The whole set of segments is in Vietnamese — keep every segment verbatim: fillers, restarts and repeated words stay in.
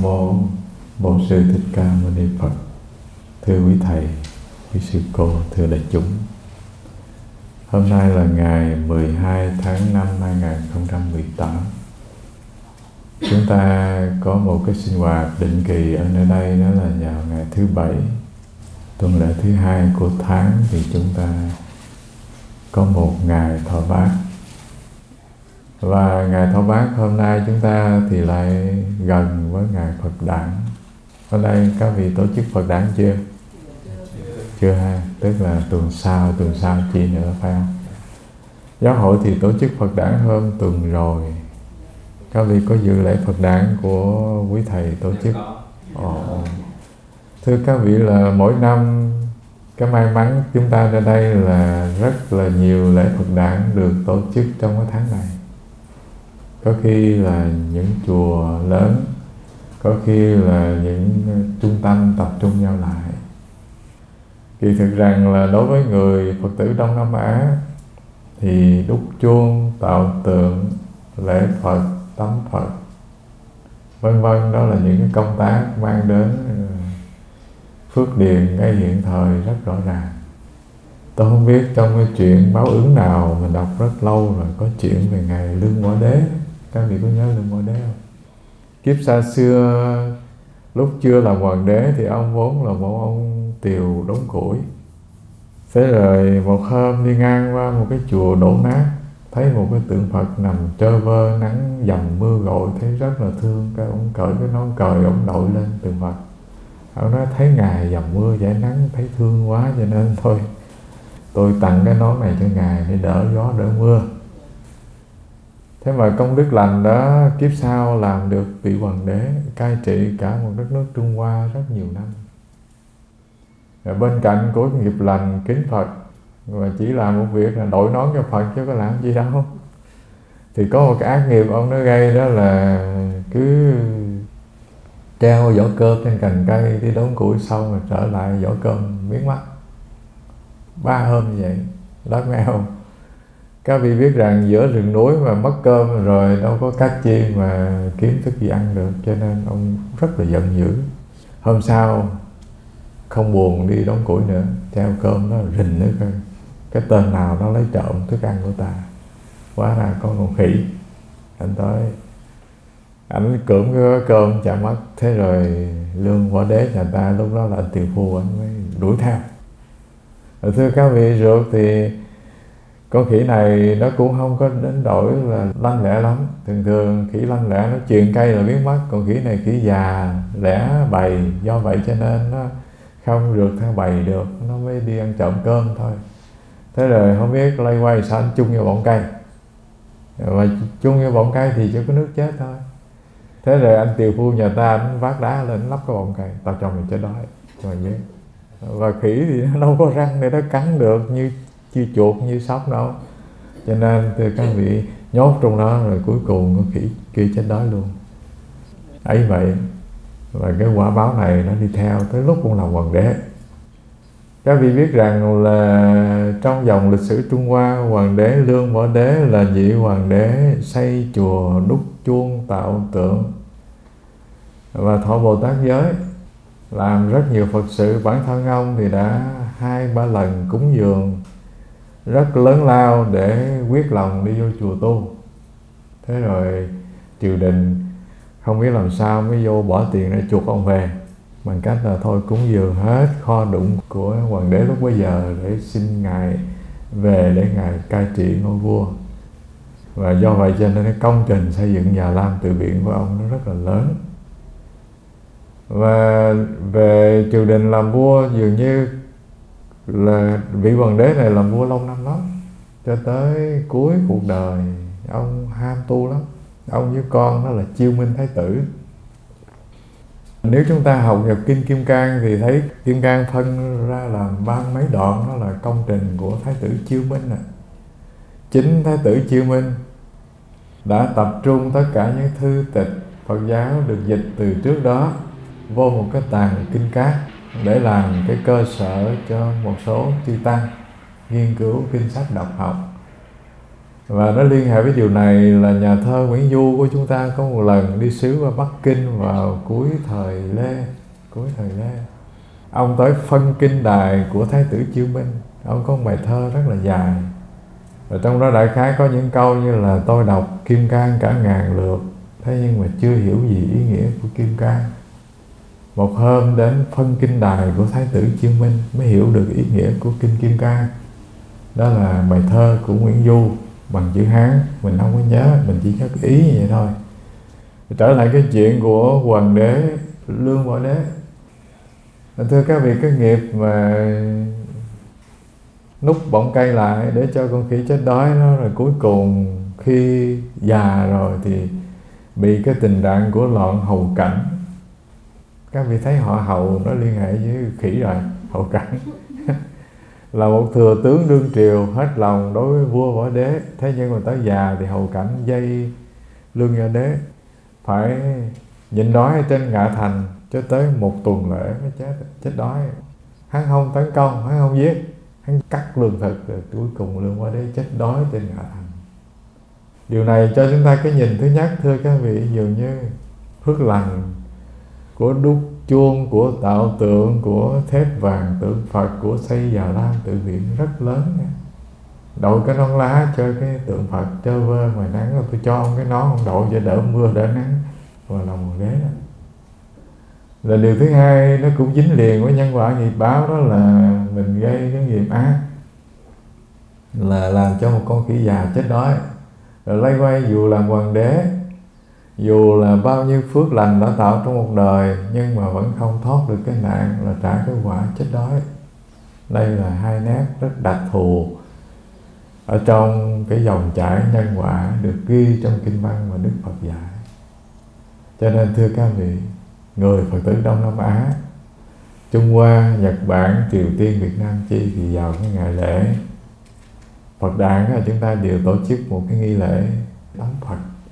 mô Bổn Sư Thích Ca Mâu Ni Phật. Thưa quý thầy, quý sư cô, thưa đại chúng. Hôm nay là ngày mười hai tháng năm hai nghìn không trăm mười tám. Chúng ta có một cái sinh hoạt định kỳ ở nơi đây, đó là vào ngày thứ bảy, tuần lễ thứ hai của tháng, thì chúng ta có một ngày thọ bát. Và ngày thọ bát hôm nay chúng ta thì lại gần với ngày Phật đản. Hôm nay các vị tổ chức Phật đản chưa? Chưa ha, tức là tuần sau, tuần sau chi nữa phải không? Giáo hội thì tổ chức Phật đản hôm tuần rồi. Các vị có dự lễ Phật đản của quý thầy tổ chức? Ồ. Thưa các vị, là mỗi năm cái may mắn chúng ta ra đây là rất là nhiều lễ Phật đản được tổ chức trong cái tháng này. Có khi là những chùa lớn, có khi là những trung tâm tập trung nhau lại. Kỳ thực rằng là đối với người Phật tử Đông Nam Á thì đúc chuông, tạo tượng, lễ Phật, tắm Phật, vân vân, đó là những cái công tác mang đến phước điền ngay hiện thời rất rõ ràng. Tôi không biết trong cái chuyện báo ứng nào mình đọc rất lâu rồi, có chuyện về ngày Lương Võ Đế. Các vị có nhớ Lương Võ Đế không? Kiếp xa xưa, lúc chưa làm hoàng đế thì ông vốn là một ông tiều đốn củi. Thế rồi một hôm đi ngang qua một cái chùa đổ nát, thấy một cái tượng Phật nằm trơ vơ, nắng dầm mưa gội, thấy rất là thương. Cái ông cởi cái nón cời, ông đội lên tượng Phật. Ông nói thấy Ngài dầm mưa giải nắng, thấy thương quá, cho nên thôi tôi tặng cái nón này cho Ngài để đỡ gió đỡ mưa. Thế mà công đức lành đó, kiếp sau làm được vị hoàng đế, cai trị cả một đất nước Trung Hoa rất nhiều năm. Rồi bên cạnh của nghiệp lành kính Phật, và chỉ làm một việc là đội nón cho Phật chứ có làm gì đâu. Thì có một cái ác nghiệp ông nó gây, đó là cứ treo vỏ cơm trên cành cây, đi đốn củi xong rồi trở lại vỏ cơm biến mất. Ba hôm như vậy, đói meo. Các vị biết rằng giữa rừng núi mà mất cơm rồi đâu có cách chi mà kiếm thức gì ăn được, cho nên ông rất là giận dữ. Hôm sau không buồn đi đốn củi nữa, treo cơm nó rình nữa coi cái tên nào nó lấy trộm thức ăn của ta. Quá ra có con khỉ. Anh tới, ảnh cưỡng cái cơm chả mất. Thế rồi Lương Võ Đế nhà ta lúc đó là anh Tiều Phu, anh mới đuổi theo. Rồi thưa các vị, rượt thì con khỉ này nó cũng không có đến đổi là lanh lẹ lắm. Thường thường khỉ lanh lẹ nó chuyền cây là biến mất, còn khỉ này khỉ già lẻ bầy, do vậy cho nên nó không rượt theo bầy được, nó mới đi ăn trộm cơm thôi. Thế rồi không biết lây quay sao anh chung vô bọng cây, mà chung vô bọng cây thì chỉ có nước chết thôi. Thế rồi anh Tiều Phu nhà ta, anh vác đá lên lắp cái bọng cây, tao cho mày chết đói cho mày nhớ. Và khỉ thì nó đâu có răng để nó cắn được như như chuột, như sóc đâu, cho nên thưa các vị, nhốt trong đó rồi cuối cùng con khỉ kia chết đói luôn. Ấy vậy, và cái quả báo này nó đi theo tới lúc con làm hoàng đế. Các vị biết rằng là trong dòng lịch sử Trung Hoa, hoàng đế Lương Võ Đế là vị hoàng đế xây chùa, đúc chuông, tạo tượng và thọ Bồ Tát giới, làm rất nhiều Phật sự. Bản thân ông thì đã hai ba lần cúng dường rất lớn lao để quyết lòng đi vô chùa tu. Thế rồi triều đình không biết làm sao mới vô bỏ tiền để chuộc ông về, bằng cách là thôi cúng dường hết kho đụng của hoàng đế lúc bấy giờ để xin Ngài về để Ngài cai trị ngôi vua. Và do vậy cho nên cái công trình xây dựng Già Lam Từ Biện của ông nó rất là lớn. Và về triều đình làm vua, dường như là vị hoàng đế này làm vua lâu năm lắm, cho tới cuối cuộc đời ông ham tu lắm. Ông với con đó là Chiêu Minh Thái Tử. Nếu chúng ta học nhập kinh Kim Cang thì thấy Kim Cang phân ra làm ba mấy đoạn, đó là công trình của Thái tử Chiêu Minh nè. Chính Thái tử Chiêu Minh đã tập trung tất cả những thư tịch Phật giáo được dịch từ trước đó vô một cái tàng kinh cát để làm cái cơ sở cho một số chư tăng nghiên cứu kinh sách đọc học. Và nó liên hệ với điều này là nhà thơ Nguyễn Du của chúng ta có một lần đi sứ qua Bắc Kinh vào cuối thời Lê. Cuối thời Lê, ông tới phân kinh đài của Thái tử Chiêu Minh. Ông có một bài thơ rất là dài, và trong đó đại khái có những câu như là: tôi đọc Kim Cang cả ngàn lượt, thế nhưng mà chưa hiểu gì ý nghĩa của Kim Cang. Một hôm đến phân kinh đài của Thái tử Chiêu Minh mới hiểu được ý nghĩa của kinh Kim Cang. Đó là bài thơ của Nguyễn Du bằng chữ Hán, mình không có nhớ, mình chỉ nhớ cái ý như vậy thôi. Trở lại cái chuyện của hoàng đế Lương Võ Đế. Thưa các vị, cái nghiệp mà núp bọng cây lại để cho con khỉ chết đói nó, rồi cuối cùng khi già rồi thì bị cái tình trạng của loạn hầu cảnh. Các vị thấy họ hầu nó liên hệ với khỉ rồi. Hầu cảnh là một thừa tướng đương triều hết lòng đối với vua Võ Đế, thế nhưng mà tới già thì hầu cảnh dây Lương Võ Đế phải nhịn đói ở trên Ngạ Thành cho tới một tuần lễ mới chết chết đói. Hắn không tấn công, hắn không giết, hắn cắt lương thực, rồi cuối cùng Lương Võ Đế chết đói trên Ngạ Thành. Điều này cho chúng ta cái nhìn thứ nhất, thưa các vị, dường như phước lành của đúc chuông, của tạo tượng, của thép vàng tượng Phật, của xây Già Lam tự viện rất lớn. Đội cái nón lá cho cái tượng Phật trơ vơ ngoài nắng, rồi tôi cho ông cái nón ông đội cho đỡ mưa đỡ nắng vào lòng Hoàng Đế đó. Là điều thứ hai, nó cũng dính liền với nhân quả nghiệp báo, đó là mình gây cái nghiệp ác, là làm cho một con khỉ già chết đói. Rồi lấy quay dù làm hoàng đế, dù là bao nhiêu phước lành đã tạo trong một đời, nhưng mà vẫn không thoát được cái nạn là trả cái quả chết đói. Đây là hai nét rất đặc thù ở trong cái dòng chảy nhân quả được ghi trong kinh văn mà Đức Phật dạy. Cho nên thưa các vị, người Phật tử Đông Nam Á, Trung Hoa, Nhật Bản, Triều Tiên, Việt Nam chi thì vào cái ngày lễ Phật đản là chúng ta đều tổ chức một cái nghi lễ đắm Phật.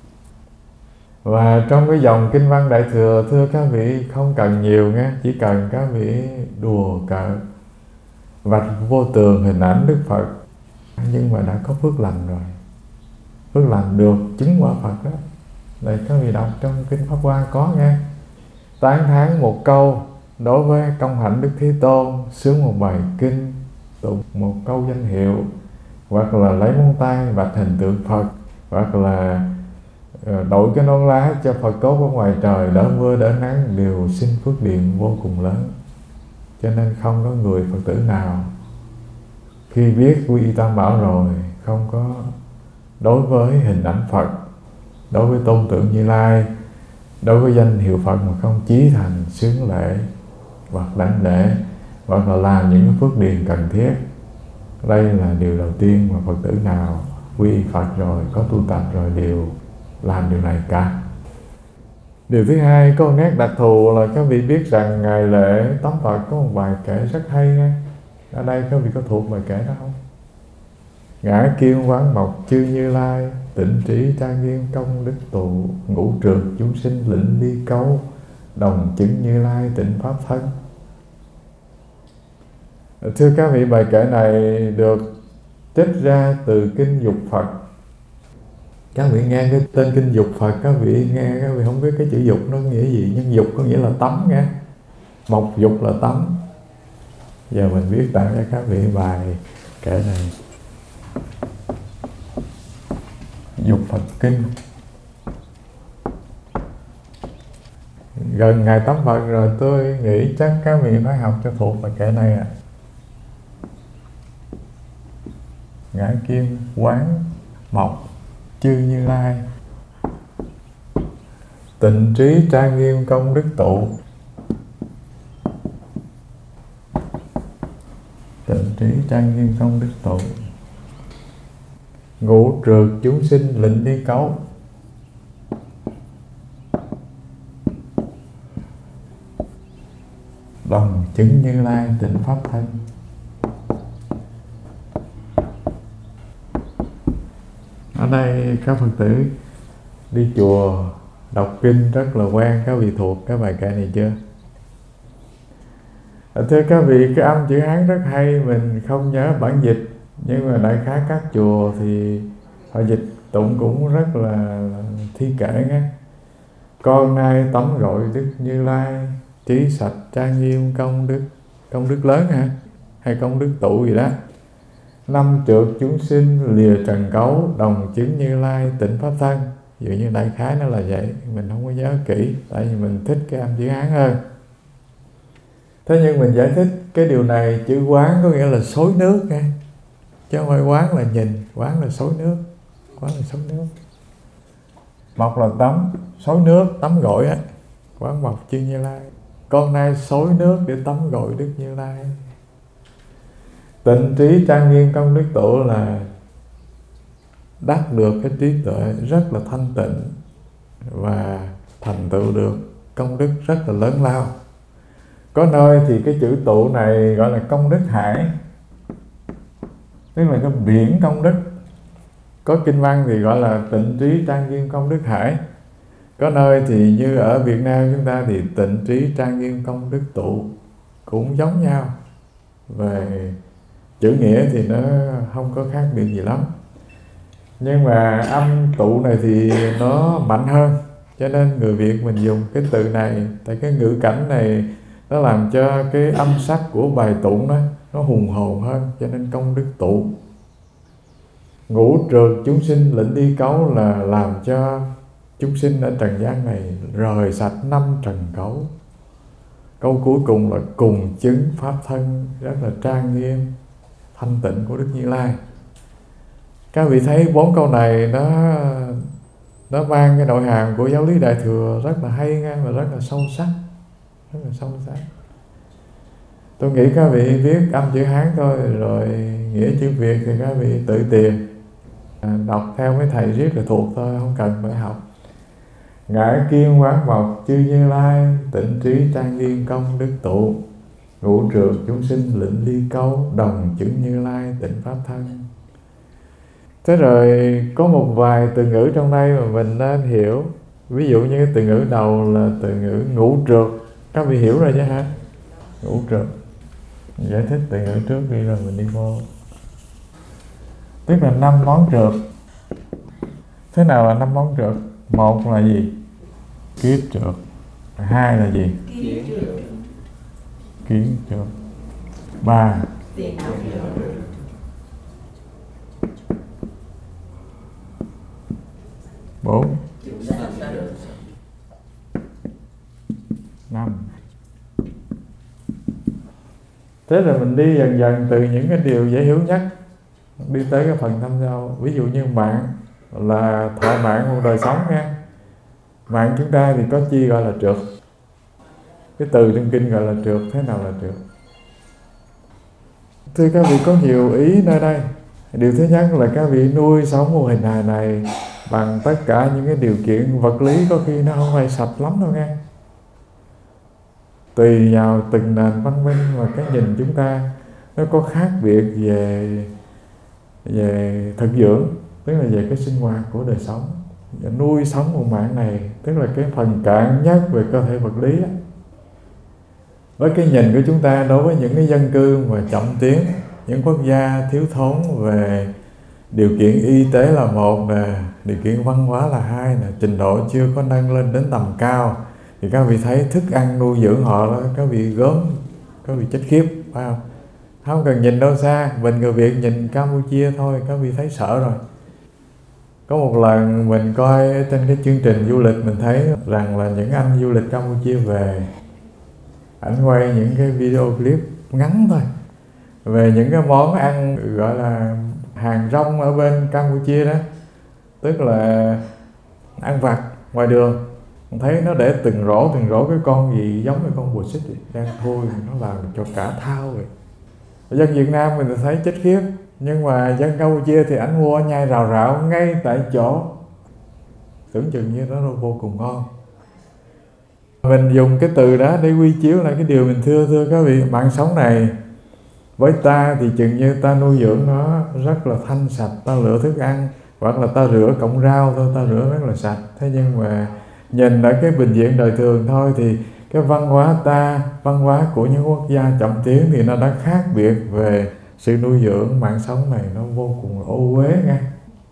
Và trong cái dòng kinh văn Đại Thừa, thưa các vị, không cần nhiều nghe, chỉ cần các vị đùa cợt vạch vô tường hình ảnh Đức Phật, nhưng mà đã có phước lành rồi, phước lành được chứng quả Phật đó. Đây các vị đọc trong kinh Pháp Hoa có nghe, tán thán một câu đối với công hạnh Đức Thế Tôn, sướng một bài kinh, tụng một câu danh hiệu, hoặc là lấy móng tay vạch hình tượng Phật, hoặc là đội cái nón lá cho Phật cốt ở ngoài trời đỡ mưa đỡ nắng, đều sinh phước điền vô cùng lớn. Cho nên không có người Phật tử nào khi biết quy y Tam Bảo rồi không có đối với hình ảnh Phật, đối với tôn tượng Như Lai, đối với danh hiệu Phật mà không chí thành xướng lễ hoặc đảnh lễ, hoặc là làm những phước điền cần thiết. Đây là điều đầu tiên mà Phật tử nào quy y Phật rồi, có tu tập rồi đều làm điều này cả. Điều thứ hai, có một nét đặc thù là các vị biết rằng ngày lễ tắm Phật có một bài kể rất hay nha. Ở đây các vị có thuộc bài kể đó không? Ngã kim quán mộc chư Như Lai, tịnh trí trang nghiêm công đức tụ, ngũ trượt chúng sinh lĩnh ly cấu, đồng chứng Như Lai tịnh pháp thân. Thưa các vị, bài kể này được trích ra từ kinh Dục Phật. Các vị nghe cái tên kinh Dục Phật, các vị nghe các vị không biết cái chữ dục nó nghĩa gì, nhưng dục có nghĩa là tắm nghe, mộc dục là tắm. Giờ mình viết tặng cho các vị bài kể này. Dục Phật kinh. Gần ngày tắm Phật rồi, tôi nghĩ chắc các vị phải học cho thuộc bài kể này ạ. À. Ngã kim quán mộc chư Như Lai, tịnh trí trang nghiêm công đức tụ, tịnh trí trang nghiêm công đức tụ, ngũ trượt chúng sinh lịnh đi cấu, đồng chứng Như Lai tịnh pháp thân. Ở đây các Phật tử đi chùa đọc kinh rất là quen, các vị thuộc cái bài kệ này chưa? Thưa các vị, cái âm chữ Hán rất hay, mình không nhớ bản dịch, nhưng mà đại khái các chùa thì Họ dịch tụng cũng rất là, là thi kệ nghe. Con nay tắm gội Đức Như Lai, trí sạch trang nghiêm công đức. Công đức lớn hả? Hay công đức tụ gì đó. Năm trượt chúng sinh lìa trần cấu, đồng chứng Như Lai tịnh pháp thân. Dụ như đại khái nó là vậy. Mình không có nhớ kỹ, tại vì mình thích cái âm chữ Hán hơn. Thế nhưng mình giải thích cái điều này, chữ quán có nghĩa là xối nước nghe. Chứ không phải quán là nhìn, quán là xối nước. Quán là xối nước. Mọc là tắm, xối nước, tắm gội á. Quán mọc chư Như Lai. Con nay xối nước để tắm gội Đức Như Lai. Tịnh trí trang nghiêm công đức tụ là đắc được cái trí tuệ rất là thanh tịnh và thành tựu được công đức rất là lớn lao. Có nơi thì cái chữ tụ này gọi là công đức hải, tức là cái biển công đức. Có kinh văn thì gọi là tịnh trí trang nghiêm công đức hải. Có nơi thì như ở Việt Nam chúng ta thì tịnh trí trang nghiêm công đức tụ cũng giống nhau. Về chữ nghĩa thì nó không có khác biệt gì lắm. Nhưng mà âm tụ này thì nó mạnh hơn. Cho nên người Việt mình dùng cái từ này, tại cái ngữ cảnh này nó làm cho cái âm sắc của bài tụng đó nó hùng hồn hơn, cho nên công đức tụ. Ngũ trượt chúng sinh lĩnh đi cấu là làm cho chúng sinh ở trần gian này rời sạch năm trần cấu. Câu cuối cùng là cùng chứng pháp thân rất là trang nghiêm thanh tịnh của Đức Như Lai. Các vị thấy bốn câu này nó nó mang cái nội hàm của giáo lý Đại Thừa rất là hay ngang và rất là sâu sắc, rất là sâu sắc. Tôi nghĩ các vị viết âm chữ Hán thôi, rồi nghĩa chữ Việt thì các vị tự tìm, à, đọc theo mấy thầy riết là thuộc thôi, không cần phải học. Ngải kiên quán mộc chư Như Lai, tịnh trí trang nghiêm công đức tụ. Ngũ trượt chúng sinh lĩnh ly câu, đồng chứng Như Lai tịnh pháp thân. Thế rồi có một vài từ ngữ trong đây mà mình nên hiểu. Ví dụ như cái từ ngữ đầu là từ ngữ ngũ trượt. Các vị hiểu rồi chứ hả? Ngũ trượt. Giải thích từ ngữ trước đi rồi mình đi vô. Tức là năm món trượt. Thế nào là năm món trượt? Một là gì? Kiết trượt. Hai là gì? Kiến trượt. Kiến trượt. Ba. Bốn. Năm. Thế là mình đi dần dần từ những cái điều dễ hiểu nhất đi tới cái phần thâm sâu. Ví dụ như mạng là thọ mạng một đời sống nha. Mạng chúng ta thì có chi gọi là trượt. Cái từ trong kinh gọi là trượt. Thế nào là trượt? Thưa các vị, có nhiều ý nơi đây. Điều thứ nhất là các vị nuôi sống mô hình hài này bằng tất cả những cái điều kiện vật lý có khi nó không phải sạch lắm đâu nghe. Tùy vào từng nền văn minh và cái nhìn chúng ta nó có khác biệt về về thực dưỡng, tức là về cái sinh hoạt của đời sống. Và nuôi sống một mạng này tức là cái phần cạn nhất về cơ thể vật lý đó. Với cái nhìn của chúng ta đối với những cái dân cư mà chậm tiến, những quốc gia thiếu thốn về điều kiện y tế là một nè, điều kiện văn hóa là hai nè, trình độ chưa có nâng lên đến tầm cao, thì các vị thấy thức ăn nuôi dưỡng họ đó, các vị gớm, các vị chết khiếp, phải không? Không cần nhìn đâu xa, mình người Việt nhìn Campuchia thôi, các vị thấy sợ rồi. Có một lần mình coi trên cái chương trình du lịch, mình thấy rằng là những anh du lịch Campuchia về, ảnh quay những cái video clip ngắn thôi về những cái món ăn gọi là hàng rong ở bên Campuchia đó, tức là ăn vặt ngoài đường. Mình thấy nó để từng rổ từng rổ cái con gì giống cái con bồ xích đang thui, nó làm cho cả thao vậy. Dân Việt Nam mình thấy chết khiếp, nhưng mà dân Campuchia thì ảnh mua nhai rào rạo ngay tại chỗ, tưởng chừng như nó vô cùng ngon. Mình dùng cái từ đó để quy chiếu lại cái điều mình thưa thưa các vị, mạng sống này với ta thì chừng như ta nuôi dưỡng nó rất là thanh sạch, ta rửa thức ăn hoặc là ta rửa cọng rau thôi, ta rửa rất là sạch. Thế nhưng mà nhìn ở cái bình diện đời thường thôi thì cái văn hóa ta, văn hóa của những quốc gia chậm tiến thì nó đã khác biệt về sự nuôi dưỡng. Mạng sống này nó vô cùng ô uế nha,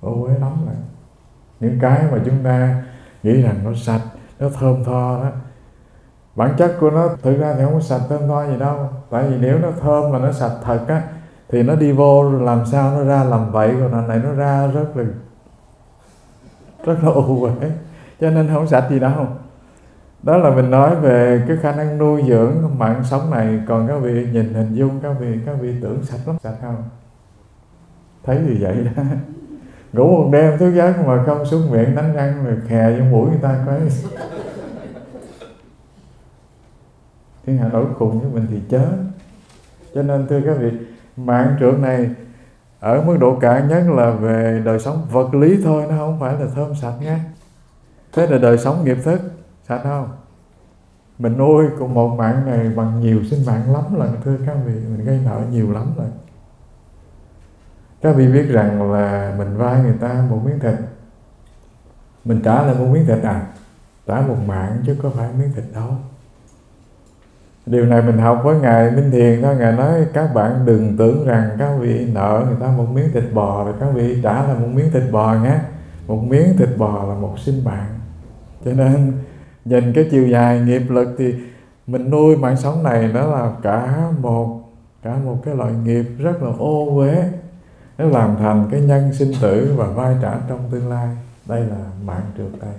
ô uế lắm rồi. Những cái mà chúng ta nghĩ rằng nó sạch, nó thơm tho đó, bản chất của nó thực ra thì không có sạch thơm tho gì đâu. Tại vì nếu nó thơm mà nó sạch thật á, thì nó đi vô làm sao nó ra làm vậy, còn lần này nó ra rất là rất là ù uế, cho nên không sạch gì đâu. Đó là mình nói về cái khả năng nuôi dưỡng mạng sống này. Còn các vị nhìn hình dung, các vị các vị tưởng sạch lắm, sạch không? Thấy như vậy đó. Ngủ một đêm thức giấc mà không xuống miệng đánh răng rồi khè vô mũi người ta coi. Thiên hạ nổi khùng với mình thì chớ. Cho nên thưa các vị, mạng trượt này ở mức độ cạn nhất là về đời sống vật lý thôi, nó không phải là thơm sạch nha. Thế là đời sống nghiệp thức sạch không? Mình nuôi cùng một mạng này bằng nhiều sinh mạng lắm lần, thưa các vị, mình gây nợ nhiều lắm rồi. Các vị biết rằng là mình vay người ta một miếng thịt, mình trả lại một miếng thịt à? Trả một mạng chứ có phải miếng thịt đâu. Điều này mình học với Ngài Minh Thiền thôi. Ngài nói các bạn đừng tưởng rằng các vị nợ người ta một miếng thịt bò rồi các vị trả là một miếng thịt bò nhé. Một miếng thịt bò là một sinh mạng. Cho nên nhìn cái chiều dài nghiệp lực thì mình nuôi mạng sống này đó là cả một cả một cái loại nghiệp rất là ô uế. Nó làm thành cái nhân sinh tử và vai trả trong tương lai. Đây là mạng trượt đây.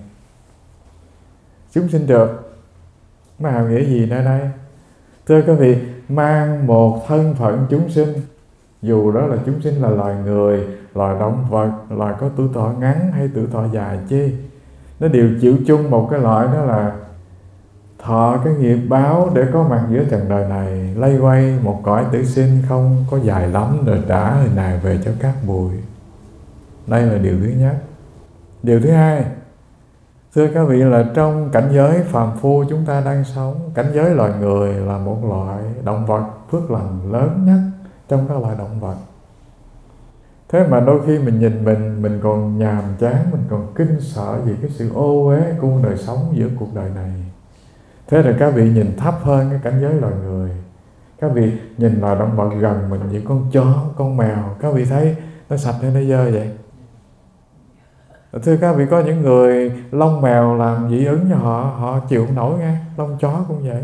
Chúng sinh trượt nó hàm nghĩa gì nơi đây? Thưa các vị, mang một thân phận chúng sinh, dù đó là chúng sinh là loài người, loài động vật, loài có tuổi thọ ngắn hay tuổi thọ dài chi, nó đều chịu chung một cái loại, đó là thọ cái nghiệp báo để có mặt giữa trần đời này, lây quay một cõi tử sinh không có dài lắm rồi trả hình hài về cho các bụi. Đây là điều thứ nhất. Điều thứ hai, thưa các vị, là trong cảnh giới phàm phu chúng ta đang sống, cảnh giới loài người là một loại động vật phước lành lớn nhất trong các loài động vật. Thế mà đôi khi mình nhìn mình, mình còn nhàm chán, mình còn kinh sợ vì cái sự ô uế của đời sống giữa cuộc đời này. Thế là các vị nhìn thấp hơn cái cảnh giới loài người. Các vị nhìn loài động vật gần mình, những con chó, con mèo, các vị thấy nó sạch hay nó dơ vậy? Thưa các vị, có những người lông mèo làm dị ứng cho họ, họ chịu không nổi nghe, lông chó cũng vậy.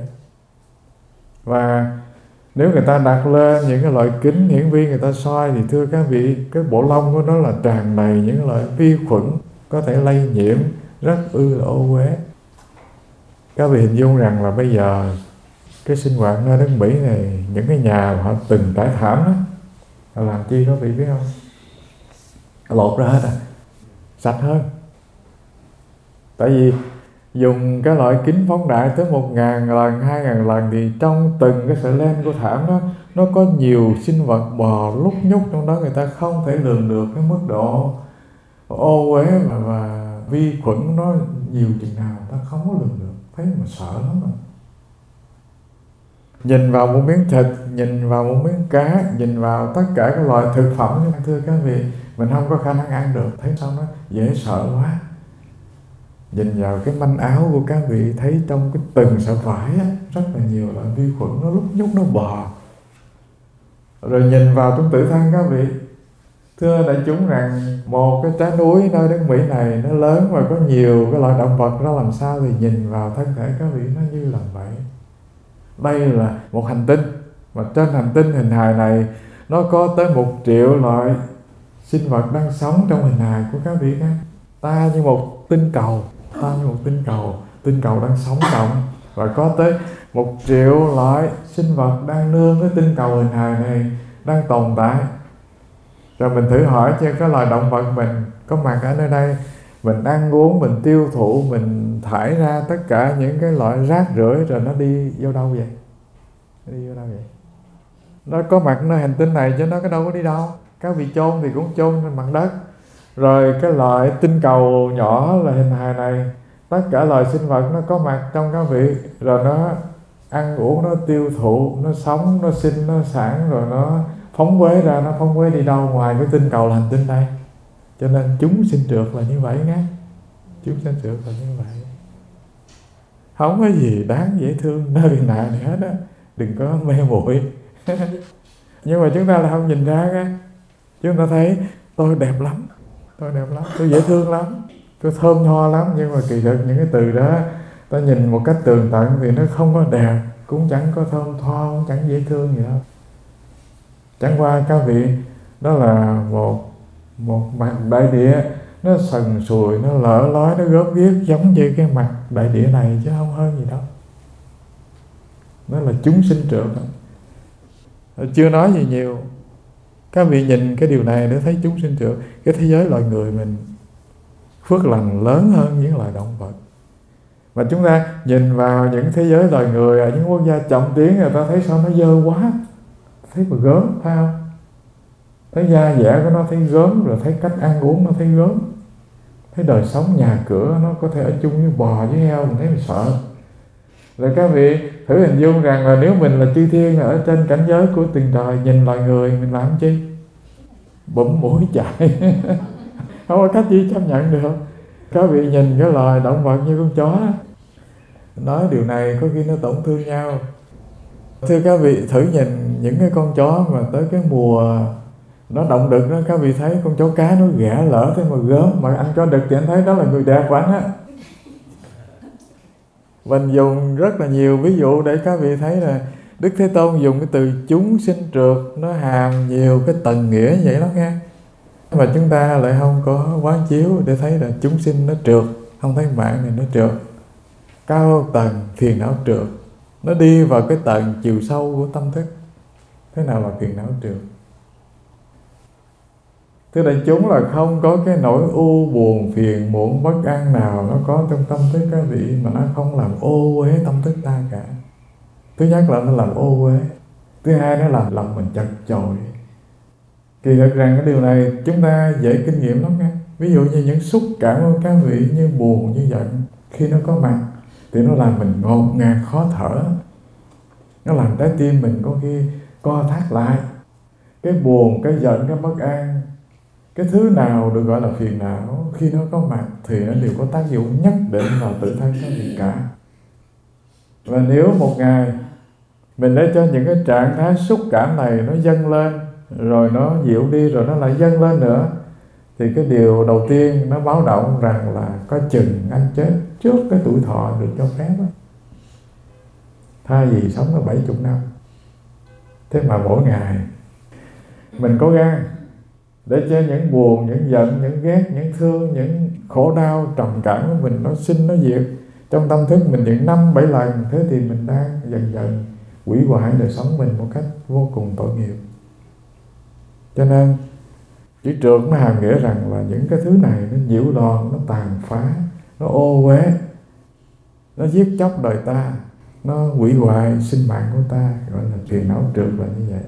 Và nếu người ta đặt lên những cái loại kính hiển vi người ta soi thì thưa các vị, cái bộ lông của nó là tràn đầy những loại vi khuẩn có thể lây nhiễm rất ư là ô uế. Các vị hình dung rằng là bây giờ cái sinh hoạt nơi nước Mỹ này, những cái nhà mà họ từng trải thảm đó, họ làm chi các vị biết không? Lột ra hết à, sạch hơn. Tại vì dùng cái loại kính phóng đại tới một ngàn lần, hai ngàn lần thì trong từng cái sợi len của thảm đó, nó có nhiều sinh vật bò lúc nhúc trong đó, người ta không thể lường được cái mức độ ô uế và, và vi khuẩn nó nhiều chừng nào, ta không có lường được, thấy mà sợ lắm rồi. Nhìn vào một miếng thịt, nhìn vào một miếng cá, nhìn vào tất cả các loại thực phẩm, nhưng thưa các vị, mình không có khả năng ăn được, thấy sao nó dễ sợ quá. Nhìn vào cái manh áo của các vị, thấy trong cái từng sợi vải á, rất là nhiều loại vi khuẩn nó lúc nhúc nó bò. Rồi nhìn vào trong tự thân các vị, thưa đại chúng rằng một cái trái núi nơi đất Mỹ này nó lớn và có nhiều cái loại động vật, nó làm sao thì nhìn vào thân thể các vị nó như là vậy. Đây là một hành tinh, mà trên hành tinh hình hài này nó có tới một triệu loại sinh vật đang sống trong hình hài của các vị nghe. Ta như một tinh cầu, ta như một tinh cầu, tinh cầu đang sống động, và có tới một triệu loại sinh vật đang nương cái tinh cầu hình hài này đang tồn tại. Rồi mình thử hỏi cho cái loài động vật mình có mặt ở nơi đây, mình ăn uống, mình tiêu thụ, mình thải ra tất cả những cái loại rác rưởi, rồi nó đi vô đâu vậy? Nó đi vô đâu vậy? Nó có mặt nơi hành tinh này chứ nó cái đâu có đi đâu. Các vị chôn thì cũng chôn trên mặt đất. Rồi cái loại tinh cầu nhỏ là hình hài này, tất cả loài sinh vật nó có mặt trong các vị, rồi nó ăn uống, nó tiêu thụ, nó sống, nó sinh, nó sản, rồi nó phóng quế ra. Nó phóng quế đi đâu ngoài cái tinh cầu là hành tinh đây? Cho nên chúng sinh trượt là như vậy nghe. Chúng sinh trượt là như vậy. Không có gì đáng dễ thương nơi này hết á. Đừng có mê muội. Nhưng mà chúng ta là không nhìn ra nghe. Chúng ta thấy tôi đẹp lắm, tôi đẹp lắm, tôi dễ thương lắm, tôi thơm tho lắm. Nhưng mà kỳ thực những cái từ đó ta nhìn một cách tường tận thì nó không có đẹp, cũng chẳng có thơm tho, cũng chẳng dễ thương gì đâu. Chẳng qua các vị, đó là một một mặt đại địa nó sần sùi, nó lở lói, nó gớm ghiếc giống như cái mặt đại địa này chứ không hơn gì đâu. Đó là chúng sinh trượt. Chưa nói gì nhiều. Các vị nhìn cái điều này để thấy chúng sinh trượt. Cái thế giới loài người mình phước lành lớn hơn những loài động vật. Và chúng ta nhìn vào những thế giới loài người ở những quốc gia chậm tiến, người ta thấy sao nó dơ quá, thấy mà gớm, phải không? Thấy da dẻ của nó thấy gớm, rồi thấy cách ăn uống nó thấy gớm, thấy đời sống nhà cửa nó có thể ở chung với bò với heo, mình thấy mình sợ. Rồi các vị thử hình dung rằng là nếu mình là chư thiên ở trên cảnh giới của từng trời, nhìn loài người mình làm chi? Bụm mũi chạy. Không có cách gì chấp nhận được. Các vị nhìn cái loài động vật như con chó, nói điều này có khi nó tổn thương nhau. Thưa các vị, thử nhìn những cái con chó mà tới cái mùa nó động đực đó, các vị thấy con chó cái nó ghẻ lỡ thế mà gớm, mà anh có đực thì anh thấy đó là người đẹp của anh á. Mình dùng rất là nhiều ví dụ để các vị thấy là Đức Thế Tôn dùng cái từ chúng sinh trượt, nó hàm nhiều cái tầng nghĩa vậy đó nghe. Mà chúng ta lại không có quán chiếu để thấy là chúng sinh nó trượt, không thấy mạng này nó trượt. Cao tầng phiền não trượt, nó đi vào cái tầng chiều sâu của tâm thức. Thế nào là phiền não trượt? Thưa đại chúng, là không có cái nỗi u buồn phiền muộn bất an nào nó có trong tâm thức các vị mà nó không làm ô uế tâm thức ta cả. Thứ nhất là nó làm ô uế, thứ hai nó làm lòng mình chật chội. Kỳ thực rằng cái điều này chúng ta dễ kinh nghiệm lắm nha. Ví dụ như những xúc cảm của các vị như buồn, như giận, khi nó có mặt thì nó làm mình ngột ngạt khó thở, nó làm trái tim mình có khi co thắt lại. Cái buồn, cái giận, cái bất an, cái thứ nào được gọi là phiền não, khi nó có mặt thì nó đều có tác dụng nhất định vào tự thân các vị cả. Và nếu một ngày mình để cho những cái trạng thái xúc cảm này nó dâng lên, rồi nó dịu đi, rồi nó lại dâng lên nữa, thì cái điều đầu tiên nó báo động rằng là có chừng anh chết trước cái tuổi thọ được cho phép đó. Thay vì sống là bảy mươi năm. Thế mà mỗi ngày mình cố gắng để cho những buồn, những giận, những ghét, những thương, những khổ đau trầm cảm của mình nó sinh, nó diệt trong tâm thức mình những năm bảy lần. Thế thì mình đang dần dần hủy hoại đời sống mình một cách vô cùng tội nghiệp. Cho nên chữ trượt nó hàm nghĩa rằng là những cái thứ này nó nhiễu loạn, nó tàn phá, nó ô uế, nó giết chóc đời ta, nó hủy hoại sinh mạng của ta, gọi là phiền não trượt là như vậy.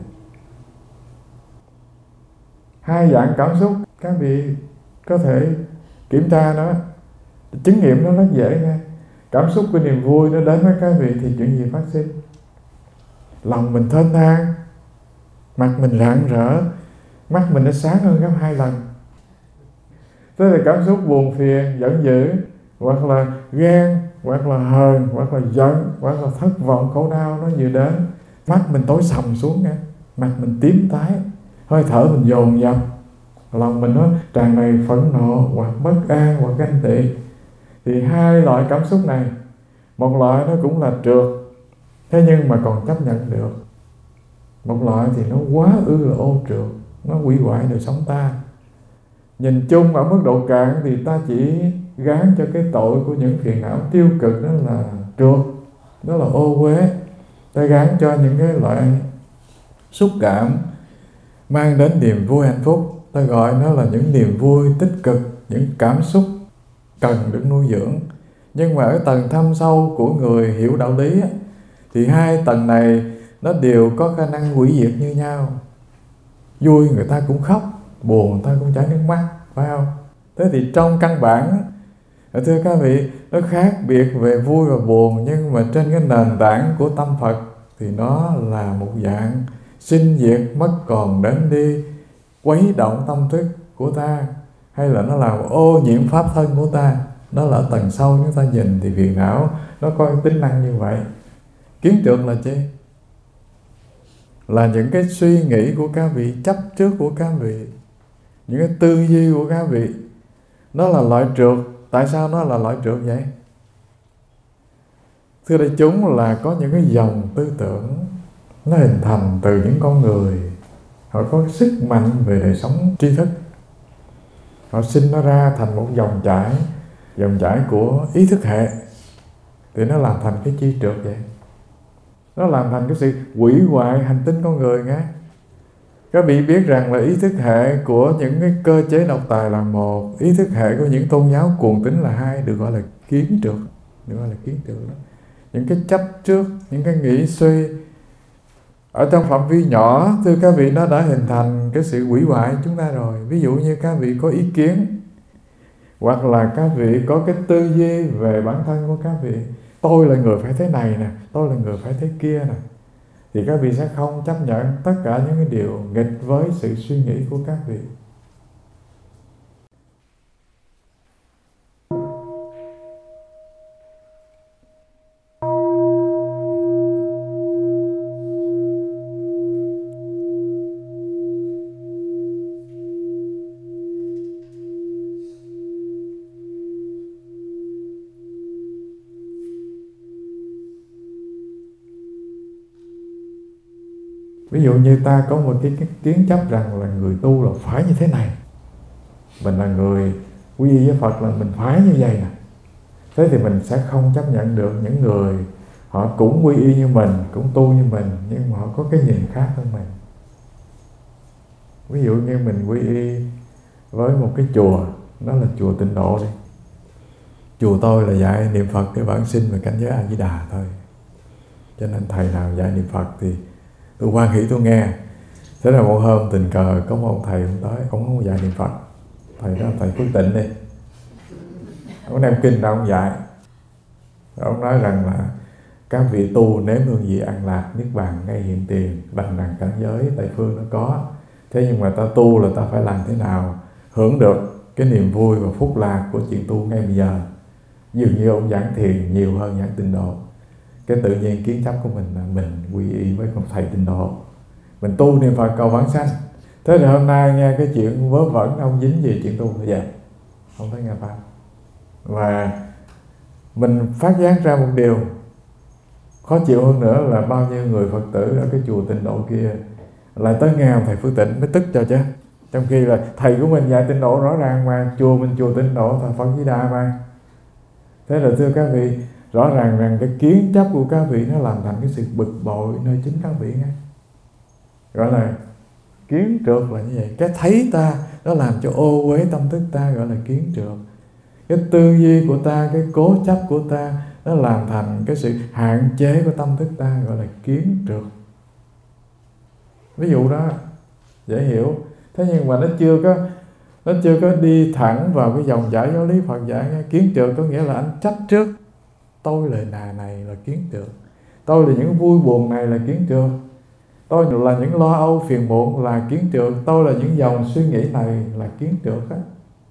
Hai dạng cảm xúc các vị có thể kiểm tra nó, chứng nghiệm nó rất dễ nha. Cảm xúc của niềm vui nó đến với các vị thì chuyện gì phát sinh? Lòng mình thênh thang, mặt mình rạng rỡ, mắt mình nó sáng hơn gấp hai lần. Thế là cảm xúc buồn phiền, giận dữ, hoặc là ghen, hoặc là hờn, hoặc là giận, hoặc là thất vọng, khổ đau nó vừa đến, mắt mình tối sầm xuống nha, mặt mình tím tái, hơi thở mình dồn dập, lòng mình nó tràn đầy phẫn nộ hoặc bất an hoặc ganh tị. Thì hai loại cảm xúc này, một loại nó cũng là trượt, thế nhưng mà còn chấp nhận được. Một loại thì nó quá ư là ô trượt, nó hủy hoại đời sống ta. Nhìn chung ở mức độ cạn thì ta chỉ gán cho cái tội của những phiền não tiêu cực đó là trượt, đó là ô uế. Ta gán cho những cái loại xúc cảm mang đến niềm vui hạnh phúc, ta gọi nó là những niềm vui tích cực, những cảm xúc cần được nuôi dưỡng. Nhưng mà ở tầng thâm sâu của người hiểu đạo lý thì hai tầng này nó đều có khả năng hủy diệt như nhau. Vui người ta cũng khóc, buồn người ta cũng chảy nước mắt, phải không? Thế thì trong căn bản, thưa các vị, nó khác biệt về vui và buồn, nhưng mà trên cái nền tảng của tâm Phật thì nó là một dạng sinh diệt, mất còn, đến đi, quấy động tâm thức của ta, hay là nó làm ô nhiễm pháp thân của ta. Đó là ở tầng sâu chúng ta nhìn thì phiền não nó có tính năng như vậy. Kiến trượt là chi? Là những cái suy nghĩ của các vị, chấp trước của các vị. những cái tư duy của các vị nó là loại trượt. Tại sao nó là loại trượt vậy? Thưa đại chúng, là có những cái dòng tư tưởng nó hình thành từ những con người họ có sức mạnh về đời sống tri thức. Họ sinh nó ra thành một dòng chảy, dòng chảy của ý thức hệ, thì nó làm thành cái chi trượt vậy. Nó làm thành cái sự hủy hoại hành tinh con người nghe. Các vị biết rằng là ý thức hệ của những cái cơ chế độc tài là một, ý thức hệ của những tôn giáo cuồng tín là hai, được gọi là kiến trượt, được gọi là kiến trượt đó. Những cái chấp trước, những cái nghĩ suy ở trong phạm vi nhỏ, thưa các vị, nó đã hình thành cái sự hủy hoại chúng ta rồi. Ví dụ như các vị có ý kiến, hoặc là các vị có cái tư duy về bản thân của các vị, tôi là người phải thế này nè, tôi là người phải thế kia nè, thì các vị sẽ không chấp nhận tất cả những cái điều nghịch với sự suy nghĩ của các vị. Ví dụ như ta có một cái, cái kiến chấp rằng là người tu là phải như thế này, mình là người quy y với Phật là mình phải như vậy nè. Thế thì mình sẽ không chấp nhận được những người họ cũng quy y như mình, cũng tu như mình, nhưng mà họ có cái nhìn khác hơn mình. Ví dụ như mình quy y với một cái chùa, đó là chùa Tịnh Độ đi. Chùa tôi là dạy niệm Phật để vãng sinh và cảnh giới A Di Đà thôi, cho nên thầy nào dạy niệm Phật thì tôi hoan hỷ tôi nghe. Thế là một hôm tình cờ có một ông thầy ông tới, ông không dạy niệm Phật. Thầy đó thầy Phước Tịnh đi, ông đem kinh ra ông dạy. Ông nói rằng là các vị tu nếm hương vị an lạc niết bàn ngay hiện tiền, đằng đằng cảnh giới Tây phương nó có. Thế nhưng mà ta tu là ta phải làm thế nào hưởng được cái niềm vui và phúc lạc của chuyện tu ngay bây giờ. Dường như ông giảng thiền nhiều hơn giảng Tịnh Độ. Cái tự nhiên kiến chấp của mình là mình quy y với một thầy Tịnh Độ, mình tu niệm Phật cầu vãng sanh. Thế rồi hôm nay nghe cái chuyện vớ vẩn, ông dính gì chuyện tu bây giờ không thấy nghe pháp. Và mình phát giác ra một điều khó chịu hơn nữa là bao nhiêu người Phật tử ở cái chùa Tịnh Độ kia lại tới nghe ông thầy Phước Tịnh mới tức cho chứ. Trong khi là thầy của mình dạy Tịnh Độ rõ ràng mà, chùa mình chùa Tịnh Độ thờ Phật Di Đà mà. Thế là thưa các vị, rõ ràng rằng cái kiến chấp của các vị nó làm thành cái sự bực bội nơi chính các vị nghe. Gọi là kiến trượt là như vậy. Cái thấy ta nó làm cho ô uế tâm thức ta, gọi là kiến trượt. Cái tư duy của ta, cái cố chấp của ta, nó làm thành cái sự hạn chế của tâm thức ta, gọi là kiến trượt. Ví dụ đó dễ hiểu. Thế nhưng mà nó chưa có nó chưa có đi thẳng vào cái dòng chảy giáo lý Phật dạy nghe. Kiến trượt có nghĩa là anh trách trước, tôi là nà này là kiến trượt, tôi là những vui buồn này là kiến trượt, tôi là những lo âu phiền muộn là kiến trượt, tôi là những dòng suy nghĩ này là kiến trượt á.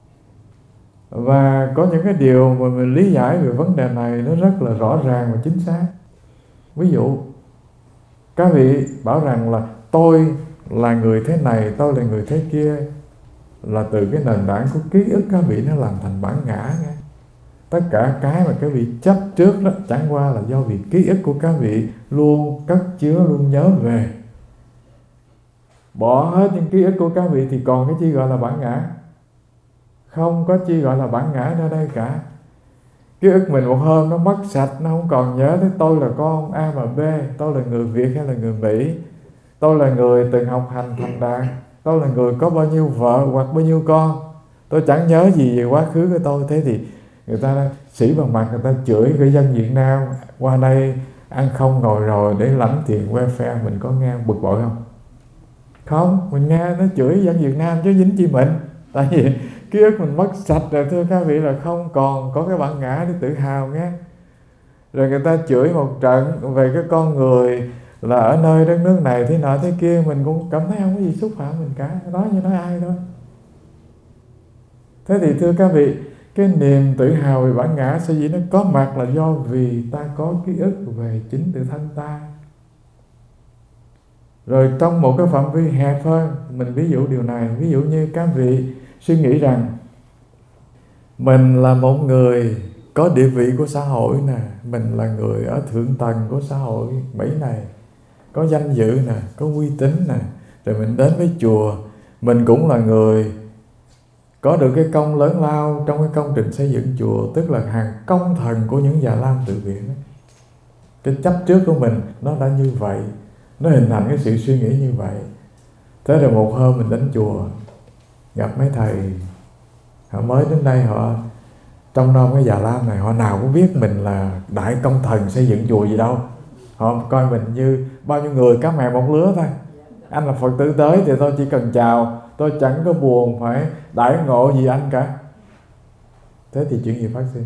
Và có những cái điều mà mình lý giải về vấn đề này nó rất là rõ ràng và chính xác. Ví dụ các vị bảo rằng là tôi là người thế này, tôi là người thế kia, là từ cái nền tảng của ký ức các vị nó làm thành bản ngã nghe. Tất cả cái mà các vị chấp trước đó chẳng qua là do vì ký ức của các vị luôn cất chứa, luôn nhớ về. Bỏ hết những ký ức của các vị thì còn cái chi gọi là bản ngã? Không có chi gọi là bản ngã nơi đây cả. Ký ức mình một hôm nó mất sạch, nó không còn nhớ tới tôi là con A và B, tôi là người Việt hay là người Mỹ, tôi là người từng học hành thành đạt, tôi là người có bao nhiêu vợ hoặc bao nhiêu con. Tôi chẳng nhớ gì về quá khứ của tôi. Thế thì người ta sĩ vào mặt, người ta chửi người dân Việt Nam qua đây ăn không ngồi rồi để lãnh tiền welfare, mình có nghe bực bội không? Không, mình nghe nó chửi dân Việt Nam chứ dính chi mình. Tại vì ký ức mình mất sạch rồi thưa các vị, là không còn có cái bản ngã để tự hào nghe. Rồi người ta chửi một trận về cái con người là ở nơi đất nước này thế nọ thế kia, mình cũng cảm thấy không có gì xúc phạm mình cả, nói như nói ai thôi. Thế thì thưa các vị, cái niềm tự hào về bản ngã sở dĩ nó có mặt là do vì ta có ký ức về chính tự thân ta. Rồi trong một cái phạm vi hẹp hơn, mình ví dụ điều này, ví dụ như các vị suy nghĩ rằng mình là một người có địa vị của xã hội nè, mình là người ở thượng tầng của xã hội Mỹ này, có danh dự nè, có uy tín nè, rồi mình đến với chùa, mình cũng là người có được cái công lớn lao trong cái công trình xây dựng chùa, tức là hàng công thần của những Già Lam tự viện. Cái chấp trước của mình nó đã như vậy, nó hình thành cái sự suy nghĩ như vậy. Thế rồi một hôm mình đến chùa, gặp mấy thầy, họ mới đến đây, họ trong đó cái Già Lam này, họ nào cũng biết mình là đại công thần xây dựng chùa gì đâu. Họ coi mình như bao nhiêu người cá mè một lứa thôi. Anh là Phật tử tới thì tôi chỉ cần chào, tôi chẳng có buồn phải đãi ngộ gì anh cả. Thế thì chuyện gì phát sinh?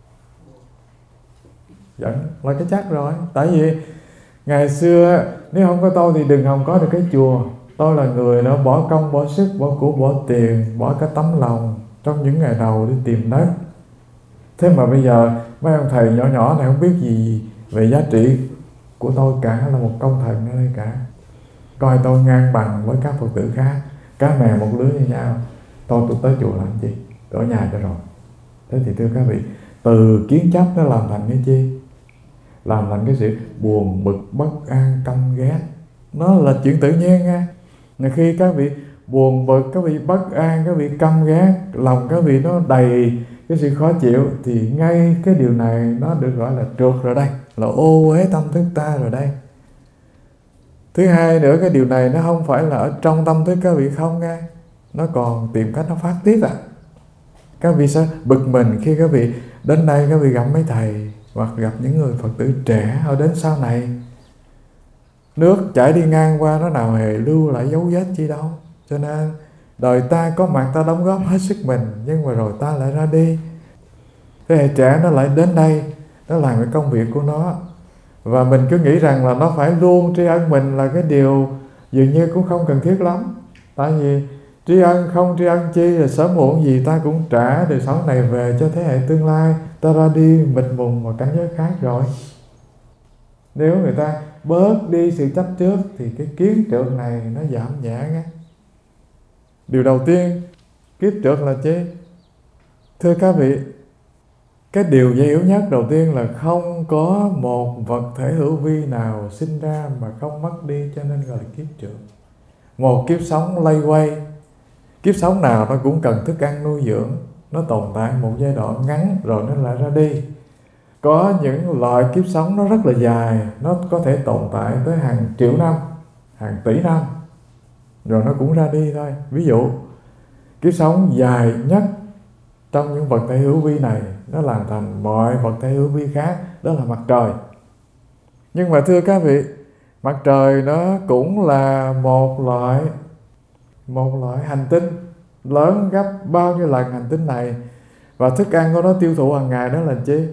Vẫn là cái chắc rồi. Tại vì ngày xưa nếu không có tôi thì đừng hòng có được cái chùa. Tôi là người đã bỏ công, bỏ sức, bỏ của, bỏ tiền, bỏ cả tấm lòng trong những ngày đầu đi tìm đất. Thế mà bây giờ mấy ông thầy nhỏ nhỏ này không biết gì về giá trị của tôi cả, là một công thần ở đây cả. Coi tôi ngang bằng với các Phật tử khác, cá mè một lứa như nhau. Tôi tôi tới chùa làm gì? Ở nhà cho rồi. Thế thì thưa các vị, từ kiến chấp nó làm thành cái chi? Làm thành cái sự buồn bực, bất an, căm ghét. Nó là chuyện tự nhiên nha. Khi các vị buồn bực, các vị bất an, các vị căm ghét, lòng các vị nó đầy cái sự khó chịu, thì ngay cái điều này nó được gọi là trượt rồi đây, là ô uế tâm thức ta rồi đây. Thứ hai nữa, cái điều này nó không phải là ở trong tâm thức các vị không nghe, nó còn tìm cách nó phát tiết ạ. À. Các vị sẽ bực mình khi các vị đến đây, các vị gặp mấy thầy hoặc gặp những người Phật tử trẻ, họ đến sau này nước chảy đi ngang qua, nó nào hề lưu lại dấu vết chi đâu. Cho nên đời ta có mặt, ta đóng góp hết sức mình, nhưng mà rồi ta lại ra đi. Thế hệ trẻ nó lại đến đây, nó làm cái công việc của nó, và mình cứ nghĩ rằng là nó phải luôn tri ân mình là cái điều dường như cũng không cần thiết lắm. Tại vì tri ân không tri ân chi, là sớm muộn gì ta cũng trả đời sống này về cho thế hệ tương lai. Ta ra đi mịt mùng vào cảnh giới khác rồi. Nếu người ta bớt đi sự chấp trước thì cái kiến trượt này nó giảm nhẹ nghe. Điều đầu tiên, kiếp trượt là chi? Thưa các vị, cái điều dễ hiểu nhất đầu tiên là không có một vật thể hữu vi nào sinh ra mà không mất đi, cho nên gọi là kiếp trượt. Một kiếp sống lay quay, kiếp sống nào nó cũng cần thức ăn nuôi dưỡng, nó tồn tại một giai đoạn ngắn rồi nó lại ra đi. Có những loại kiếp sống nó rất là dài, nó có thể tồn tại tới hàng triệu năm, hàng tỷ năm, rồi nó cũng ra đi thôi. Ví dụ, kiếp sống dài nhất trong những vật thể hữu vi này, nó làm thành mọi vật thể hữu vi khác, đó là mặt trời. Nhưng mà thưa các vị, mặt trời nó cũng là một loại một loại hành tinh lớn gấp bao nhiêu lần hành tinh này, và thức ăn của nó tiêu thụ hàng ngày đó là chi?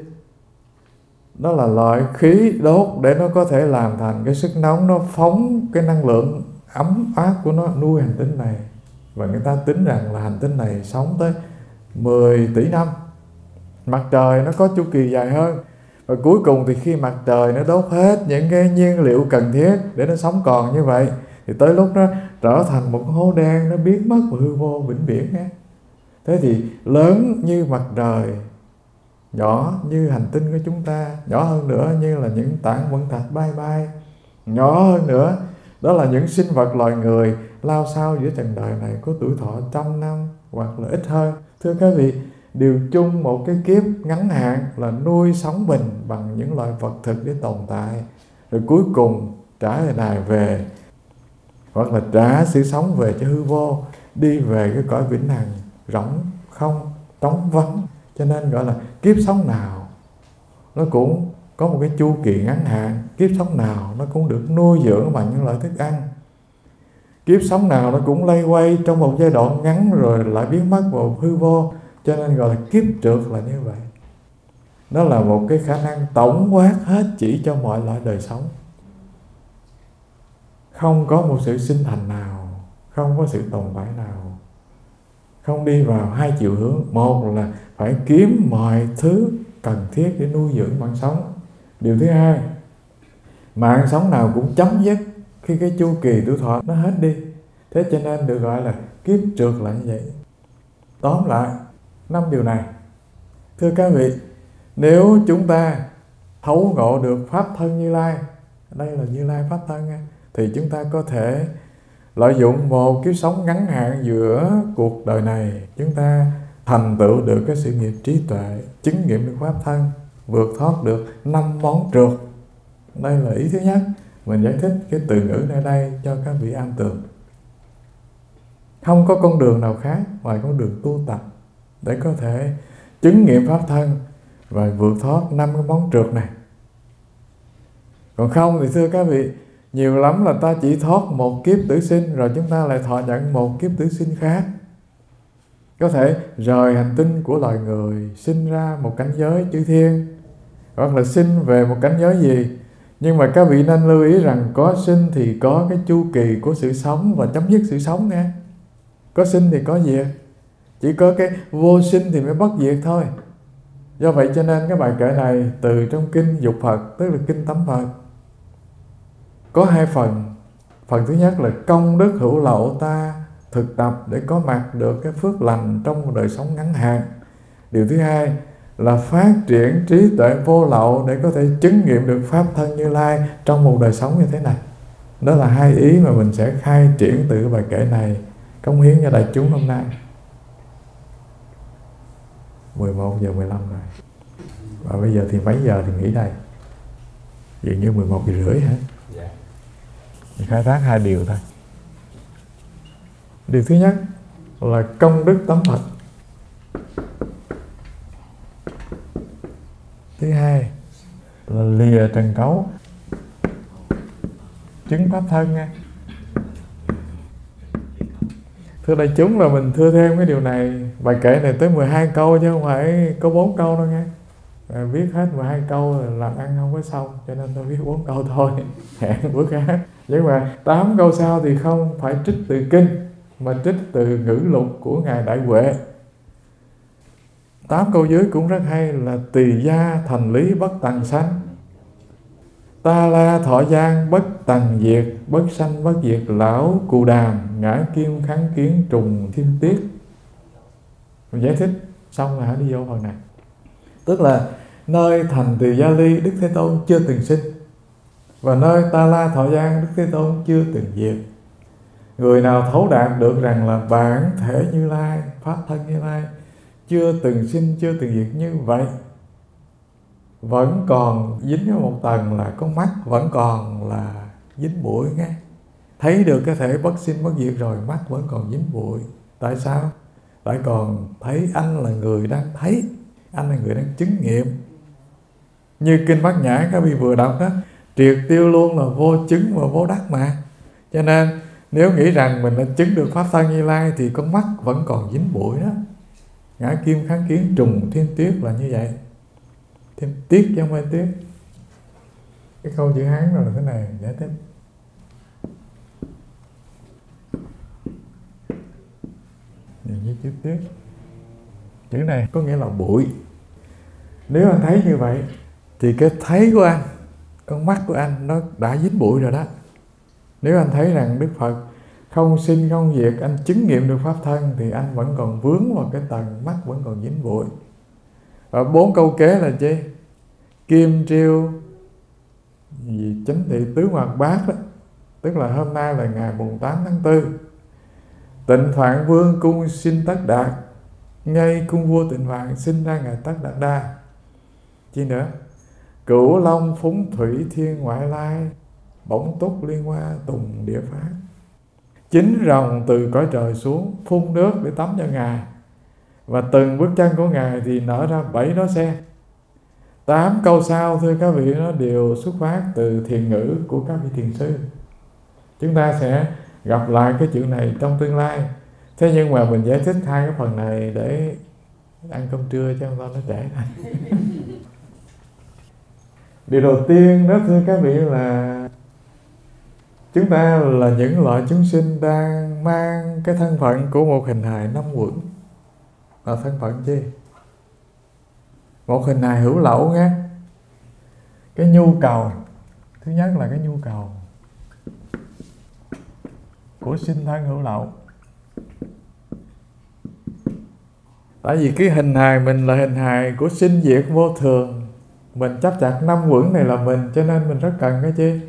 Đó là loại khí đốt để nó có thể làm thành cái sức nóng, nó phóng cái năng lượng ấm áp của nó nuôi hành tinh này. Và người ta tính rằng là hành tinh này sống tới mười tỷ năm. Mặt trời nó có chu kỳ dài hơn, và cuối cùng thì khi mặt trời nó đốt hết những cái nhiên liệu cần thiết để nó sống còn như vậy, thì tới lúc nó trở thành một hố đen, nó biến mất và hư vô vĩnh viễn nghe. Thế thì lớn như mặt trời, nhỏ như hành tinh của chúng ta, nhỏ hơn nữa như là những tảng vẫn thạch bay bay, nhỏ hơn nữa đó là những sinh vật loài người lao sao giữa trần đời này, có tuổi thọ trăm năm hoặc là ít hơn. Thưa các vị, đều chung một cái kiếp ngắn hạn là nuôi sống mình bằng những loại vật thực để tồn tại, rồi cuối cùng trả đời này về, hoặc là trả sự sống về cho hư vô, đi về cái cõi vĩnh hằng rỗng không, trống vắng. Cho nên gọi là kiếp sống nào nó cũng có một cái chu kỳ ngắn hạn, kiếp sống nào nó cũng được nuôi dưỡng bằng những loại thức ăn, kiếp sống nào nó cũng lay quay trong một giai đoạn ngắn rồi lại biến mất vào hư vô. Cho nên gọi là kiếp trượt là như vậy. Nó là một cái khả năng tổng quát hết chỉ cho mọi loại đời sống. Không có một sự sinh thành nào, không có sự tồn tại nào không đi vào hai chiều hướng. Một là phải kiếm mọi thứ cần thiết để nuôi dưỡng mạng sống. Điều thứ hai, mạng sống nào cũng chấm dứt khi khi cái chu kỳ tuổi thọ nó hết đi. Thế cho nên được gọi là kiếp trượt là như vậy. Tóm lại năm điều này, thưa các vị, nếu chúng ta thấu ngộ được Pháp thân Như Lai, đây là Như Lai Pháp thân nha, thì chúng ta có thể lợi dụng một kiếp sống ngắn hạn giữa cuộc đời này, chúng ta thành tựu được cái sự nghiệp trí tuệ, chứng nghiệm được Pháp thân, vượt thoát được năm món trượt. Đây là ý thứ nhất. Mình giải thích cái từ ngữ nơi đây cho các vị am tường. Không có con đường nào khác ngoài con đường tu tập để có thể chứng nghiệm Pháp thân và vượt thoát năm cái món trượt này. Còn không thì thưa các vị, nhiều lắm là ta chỉ thoát một kiếp tử sinh, rồi chúng ta lại thọ nhận một kiếp tử sinh khác. Có thể rời hành tinh của loài người, sinh ra một cảnh giới chư thiên, hoặc là sinh về một cảnh giới gì. Nhưng mà các vị nên lưu ý rằng có sinh thì có cái chu kỳ của sự sống và chấm dứt sự sống nghe. Có sinh thì có diệt, chỉ có cái vô sinh thì mới bất diệt thôi. Do vậy cho nên cái bài kệ này từ trong kinh Dục Phật, tức là kinh Tấm Phật, có hai phần. Phần thứ nhất là công đức hữu lậu ta thực tập để có mặt được cái phước lành trong một đời sống ngắn hạn. Điều thứ hai là phát triển trí tuệ vô lậu để có thể chứng nghiệm được Pháp thân Như Lai trong một đời sống như thế này. Đó là hai ý mà mình sẽ khai triển từ bài kệ này, cống hiến cho đại chúng hôm nay. mười một giờ mười lăm rồi. Và bây giờ thì mấy giờ thì nghỉ đây? Dường như mười một giờ rưỡi hả? Dạ. Mình khai thác hai điều thôi. Điều thứ nhất là công đức tấm Phật. Thứ hai là lìa trần cấu, chứng Pháp thân nha. Thưa đại chúng, là mình thưa thêm cái điều này. Bài kệ này tới mười hai câu chứ không phải có bốn câu đâu nha. À, viết hết mười hai câu là làm ăn không có xong, cho nên tôi viết bốn câu thôi. Hẹn bữa khác. Nhưng mà tám câu sau thì không phải trích từ kinh, mà trích từ ngữ lục của Ngài Đại Huệ. Tám câu dưới cũng rất hay, là tỳ gia thành lý bất tằng sanh, ta la thọ gian bất tằng diệt, bất sanh bất diệt lão cù đàm, ngã kim kháng kiến trùng thiên tiết. Mình giải thích xong là hãy đi vô phần này. Tức là nơi thành Tỳ Gia Ly Đức Thế Tôn chưa từng sinh, và nơi ta la thọ gian Đức Thế Tôn chưa từng diệt. Người nào thấu đạt được rằng là bản thể Như Lai, Pháp thân Như Lai chưa từng sinh, chưa từng diệt như vậy, vẫn còn dính ở một tầng là con mắt vẫn còn là dính bụi nghe. Thấy được cái thể bất sinh bất diệt rồi, mắt vẫn còn dính bụi. Tại sao? Tại còn thấy anh là người đang thấy, anh là người đang chứng nghiệm. Như kinh Bát Nhã các vị vừa đọc đó, triệt tiêu luôn là vô chứng và vô đắc mà. Cho nên nếu nghĩ rằng mình đã chứng được Pháp thân Như Lai thì con mắt vẫn còn dính bụi đó. Ngã kim kháng kiến trùng thiên tiết là như vậy. Thêm tiết chứ không phải tiết. Cái câu chữ Hán là thế này, giải thích. Nhìn như chữ tiết. Chữ này có nghĩa là bụi. Nếu anh thấy như vậy thì cái thấy của anh, con mắt của anh nó đã dính bụi rồi đó. Nếu anh thấy rằng Đức Phật không sinh không diệt, anh chứng nghiệm được Pháp thân, thì anh vẫn còn vướng vào cái tầng mắt vẫn còn dính bụi. Và bốn câu kế là chi? Kim triêu gì chánh thị tứ hoạt bát đó. Tức là hôm nay là ngày mùng tám tháng tư, Tịnh Phạn Vương cung sinh Tất Đạt, ngay cung vua Tịnh Phạn sinh ra ngài Tất Đạt Đa. Chi nữa? Cửu long phúng thủy thiên ngoại lai, bổng túc liên hoa tùng địa pháp. Chín rồng từ cõi trời xuống phun nước để tắm cho ngài, và từng bước chân của ngài thì nở ra bảy đóa sen. Tám câu sau thưa các vị, nó đều xuất phát từ thiền ngữ của các vị thiền sư. Chúng ta sẽ gặp lại cái chuyện này trong tương lai. Thế nhưng mà mình giải thích hai cái phần này để ăn cơm trưa cho con nó trễ thôi. Điều đầu tiên đó thưa các vị là chúng ta là những loại chúng sinh đang mang cái thân phận của một hình hài năm uẩn. Là thân phận chi? Một hình hài hữu lậu nghe. Cái nhu cầu thứ nhất là cái nhu cầu của sinh thân hữu lậu. Tại vì cái hình hài mình là hình hài của sinh diệt vô thường. Mình chấp chặt năm quẩn này là mình, cho nên mình rất cần cái chi?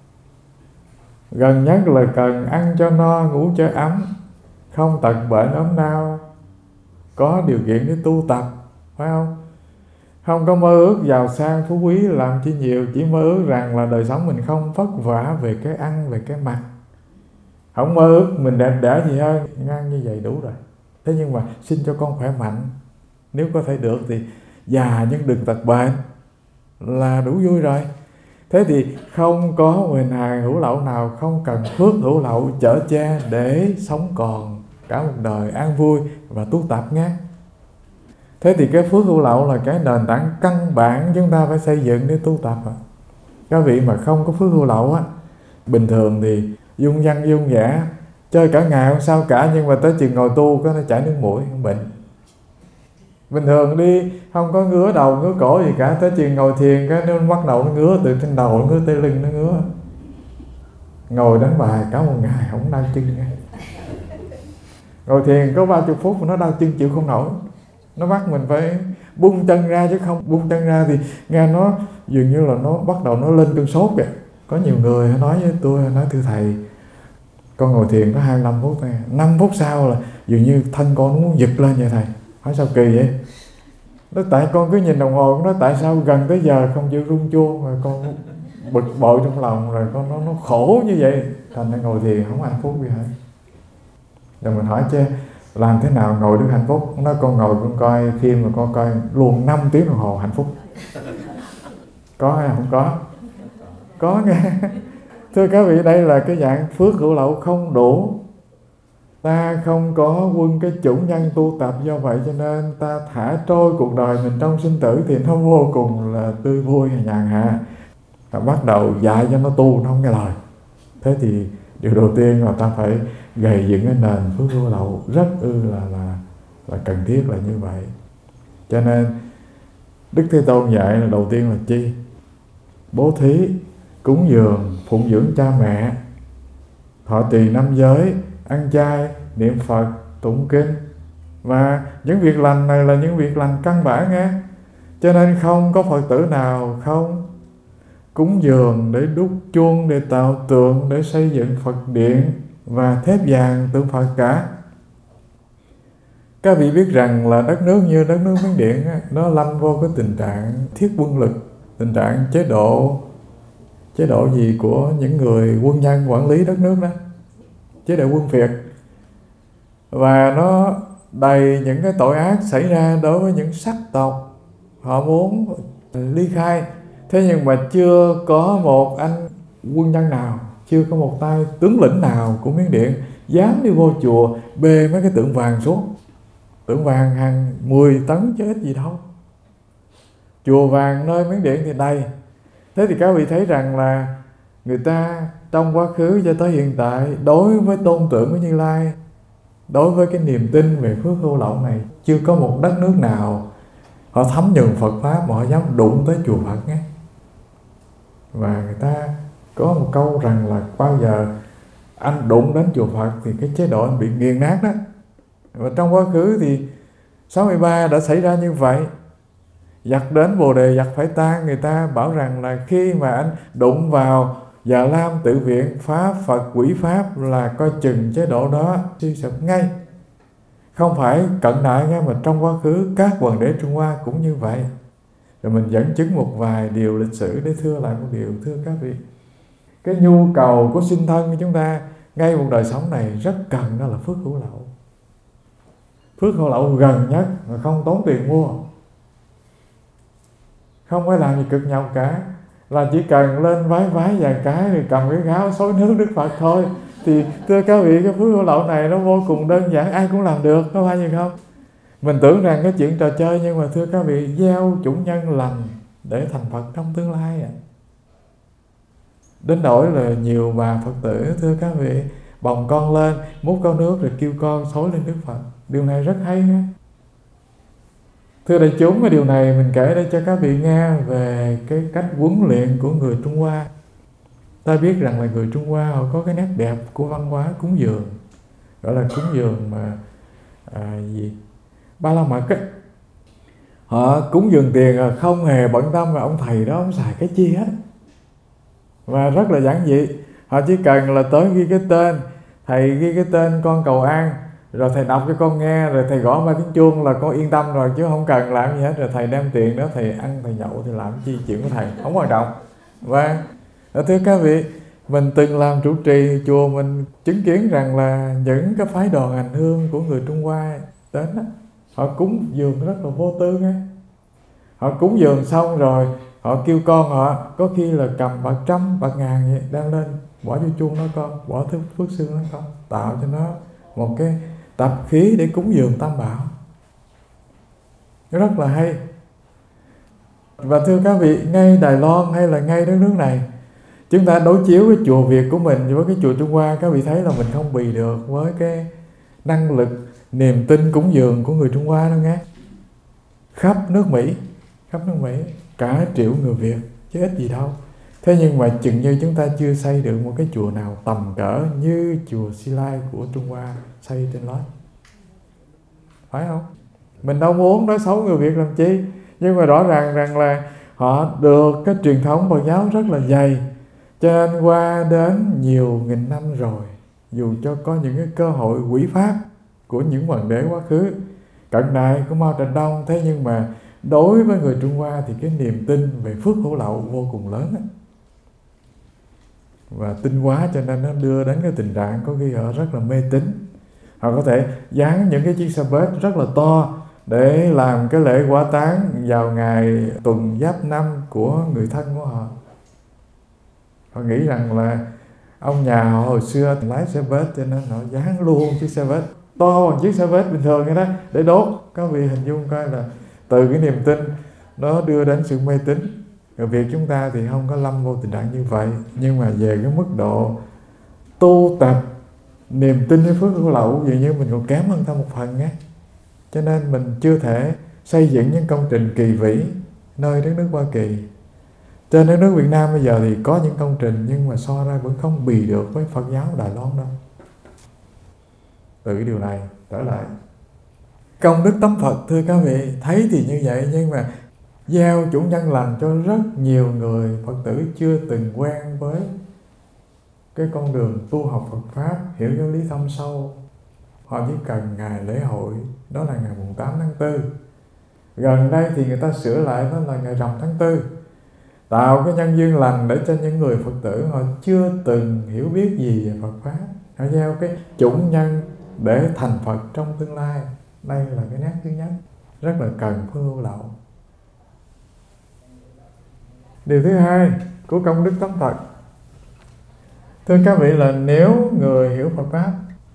Gần nhất là cần ăn cho no, ngủ cho ấm, không tật bệnh ốm đau, có điều kiện để tu tập, phải không? Không có mơ ước giàu sang phú quý làm chi nhiều, chỉ mơ ước rằng là đời sống mình không vất vả về cái ăn, về cái mặc. Không mơ ước mình đẹp đẽ gì hơn, ngang như vậy đủ rồi. Thế nhưng mà xin cho con khỏe mạnh, nếu có thể được thì già nhưng đừng tật bệnh là đủ vui rồi. Thế thì không có hình hài hữu lậu nào không cần phước hữu lậu chở che để sống còn cả một đời an vui và tu tập nghe. Thế thì cái phước hữu lậu là cái nền tảng căn bản chúng ta phải xây dựng để tu tập. Các vị mà không có phước hữu lậu á, bình thường thì dung văn dung vẽ, chơi cả ngày không sao cả, nhưng mà tới chừng ngồi tu có nó chảy nước mũi, bệnh. Bình thường đi không có ngứa đầu ngứa cổ gì cả, tới chừng ngồi thiền cái nó bắt đầu nó ngứa từ trên đầu, nó ngứa tới lưng, nó ngứa. Ngồi đánh bài cả một ngày không đau chân nghe. Ngồi thiền có ba mươi phút mà nó đau chân chịu không nổi, nó bắt mình phải bung chân ra, chứ không bung chân ra thì nghe nó dường như là nó bắt đầu nó lên cơn sốt vậy. Có nhiều người nói với tôi, nói thưa thầy, con ngồi thiền có hai mươi lăm phút thôi, năm phút sau là dường như thân con nó muốn giật lên vậy thầy. Hỏi sao kỳ vậy? Nó tại con cứ nhìn đồng hồ, nó tại sao gần tới giờ không chịu rung chuông, rồi con bực bội trong lòng, rồi con nó, nó khổ như vậy, thành ra ngồi thiền không hạnh phúc gì hết. Rồi mình hỏi chứ làm thế nào ngồi được hạnh phúc? Nó con ngồi con coi phim mà con coi luôn năm tiếng đồng hồ hạnh phúc. Có hay không có? Có nghe. Thưa các vị, đây là cái dạng phước hữu lậu không đủ. Ta không có quân cái chủng nhân tu tập, do vậy cho nên ta thả trôi cuộc đời mình trong sinh tử thì nó vô cùng là tươi vui nhàn hạ. Và bắt đầu dạy cho nó tu, nó không nghe lời. Thế thì điều đầu tiên là ta phải gầy dựng cái nền phước hữu lậu rất ư là, là, là cần thiết là như vậy. Cho nên Đức Thế Tôn dạy là đầu tiên là chi? Bố thí, cúng dường, phụng dưỡng cha mẹ, thọ trì năm giới, ăn chay, niệm Phật, tụng kinh. Và những việc lành này là những việc lành căn bản nghe. Cho nên không có Phật tử nào không cúng dường để đúc chuông, để tạo tượng, để xây dựng Phật điện và thép vàng tượng Phật cả. Các vị biết rằng là đất nước như đất nước Miến Điện nó lâm vô cái tình trạng thiết quân lực, tình trạng chế độ chế độ gì của những người quân nhân quản lý đất nước đó, chế độ quân Việt. Và nó đầy những cái tội ác xảy ra đối với những sắc tộc, họ muốn ly khai. Thế nhưng mà chưa có một anh quân nhân nào, chưa có một tay tướng lĩnh nào của Miến Điện dám đi vô chùa bê mấy cái tượng vàng xuống. Tượng vàng hàng mười tấn chứ ít gì đâu. Chùa vàng nơi Miến Điện thì đầy. Thế thì các vị thấy rằng là người ta trong quá khứ cho tới hiện tại, đối với tôn tượng của Như Lai, đối với cái niềm tin về phước hữu lậu này, chưa có một đất nước nào họ thấm nhuần Phật Pháp mà họ dám đụng tới chùa Phật nghe. Và người ta có một câu rằng là bao giờ anh đụng đến chùa Phật thì cái chế độ anh bị nghiền nát đó. Và trong quá khứ thì sáu mươi ba đã xảy ra như vậy. Giặc đến Bồ Đề giặc phải tan, người ta bảo rằng là khi mà anh đụng vào Già Lam tự viện phá Phật quỷ Pháp là coi chừng chế độ đó suy sụp ngay. Không phải cận đại nghe, mà trong quá khứ các hoàng đế Trung Hoa cũng như vậy. Rồi mình dẫn chứng một vài điều lịch sử để thưa lại một điều. Thưa các vị, cái nhu cầu của sinh thân của chúng ta ngay một đời sống này rất cần, đó là phước hữu lậu. Phước hữu lậu gần nhất mà không tốn tiền mua, không phải làm gì cực nhọc cả, là chỉ cần lên vái vái vài cái rồi cầm cái gáo xối nước Đức Phật thôi. Thì thưa các vị, cái phước hữu lậu này nó vô cùng đơn giản, ai cũng làm được, có phải gì không? Mình tưởng rằng cái chuyện trò chơi, nhưng mà thưa các vị, gieo chủng nhân lành để thành Phật trong tương lai à. Đến nỗi là nhiều bà Phật tử, thưa các vị, bồng con lên, múc con nước rồi kêu con xối lên Đức Phật. Điều này rất hay nghe. Thưa đại chúng, cái điều này mình kể để cho các vị nghe về cái cách huấn luyện của người Trung Hoa. Ta biết rằng là người Trung Hoa họ có cái nét đẹp của văn hóa cúng dường, gọi là cúng dường mà à, gì Ba La Mật á. Họ cúng dường tiền là không hề bận tâm là ông thầy đó ông xài cái chi hết, và rất là giản dị. Họ chỉ cần là tới ghi cái tên, thầy ghi cái tên con cầu an, rồi thầy đọc cho con nghe, rồi thầy gõ ba tiếng chuông là con yên tâm rồi, chứ không cần làm gì hết. Rồi thầy đem tiền đó thầy ăn, thầy nhậu thì làm chi, chuyện của thầy không quan trọng. Và thưa các vị, mình từng làm trụ trì chùa, mình chứng kiến rằng là những cái phái đoàn hành hương của người Trung Hoa đến đó, họ cúng dường rất là vô tư nghe. Họ cúng dường xong rồi họ kêu con họ, có khi là cầm bạc trăm, bạc ngàn vậy, đang lên bỏ vô chuông đó con, bỏ thứ phước xương đó con, tạo cho nó một cái tập khí để cúng dường Tam Bảo. Rất là hay. Và thưa các vị, ngay Đài Loan hay là ngay đất nước này, chúng ta đối chiếu với chùa Việt của mình với cái chùa Trung Hoa, các vị thấy là mình không bì được với cái năng lực niềm tin cúng dường của người Trung Hoa đâu nghe. Khắp nước Mỹ, khắp nước Mỹ, cả triệu người Việt, chứ ít gì đâu. Thế nhưng mà chừng như chúng ta chưa xây được một cái chùa nào tầm cỡ như chùa Si Lai của Trung Hoa xây trên đó. Phải không? Mình đâu muốn nói xấu người Việt làm chi, nhưng mà rõ ràng rằng là họ được cái truyền thống Phật giáo rất là dày, cho nên qua đến nhiều nghìn năm rồi, dù cho có những cái cơ hội quỷ pháp của những hoàng đế quá khứ, cận đại của Mao Trạch Đông, thế nhưng mà đối với người Trung Hoa thì cái niềm tin về phước hữu lậu vô cùng lớn ấy. Và tinh quá cho nên nó đưa đến cái tình trạng có khi họ rất là mê tín. Họ có thể dán những cái chiếc xe bét rất là to để làm cái lễ quả táng vào ngày tuần giáp năm của người thân của họ. Họ nghĩ rằng là ông nhà họ hồi xưa lái xe bét, cho nên họ dán luôn chiếc xe bét to bằng chiếc xe bét bình thường vậy đó để đốt. Các vị hình dung coi là từ cái niềm tin nó đưa đến sự mê tín. Ở Việt chúng ta thì không có lâm vô tình trạng như vậy, nhưng mà về cái mức độ tu tập niềm tin với phước hữu lậu dường như mình còn kém hơn ta một phần nhé. Cho nên mình chưa thể xây dựng những công trình kỳ vĩ nơi đất nước Hoa Kỳ. Trên đất nước Việt Nam bây giờ thì có những công trình, nhưng mà so ra vẫn không bì được với Phật giáo Đài Loan đâu. Từ cái điều này trở lại công đức tắm Phật, thưa các vị, thấy thì như vậy, nhưng mà gieo chủ nhân lành cho rất nhiều người Phật tử chưa từng quen với cái con đường tu học Phật Pháp, hiểu giáo lý thâm sâu. Họ chỉ cần ngày lễ hội, đó là ngày mùng tám tháng tư. Gần đây thì người ta sửa lại, đó là ngày rằm tháng tư. Tạo cái nhân duyên lành để cho những người Phật tử họ chưa từng hiểu biết gì về Phật Pháp, họ gieo cái chủng nhân để thành Phật trong tương lai. Đây là cái nét thứ nhất, rất là cần phước hữu lậu. Điều thứ hai của công đức tắm Phật, thưa các vị, là nếu người hiểu Phật Pháp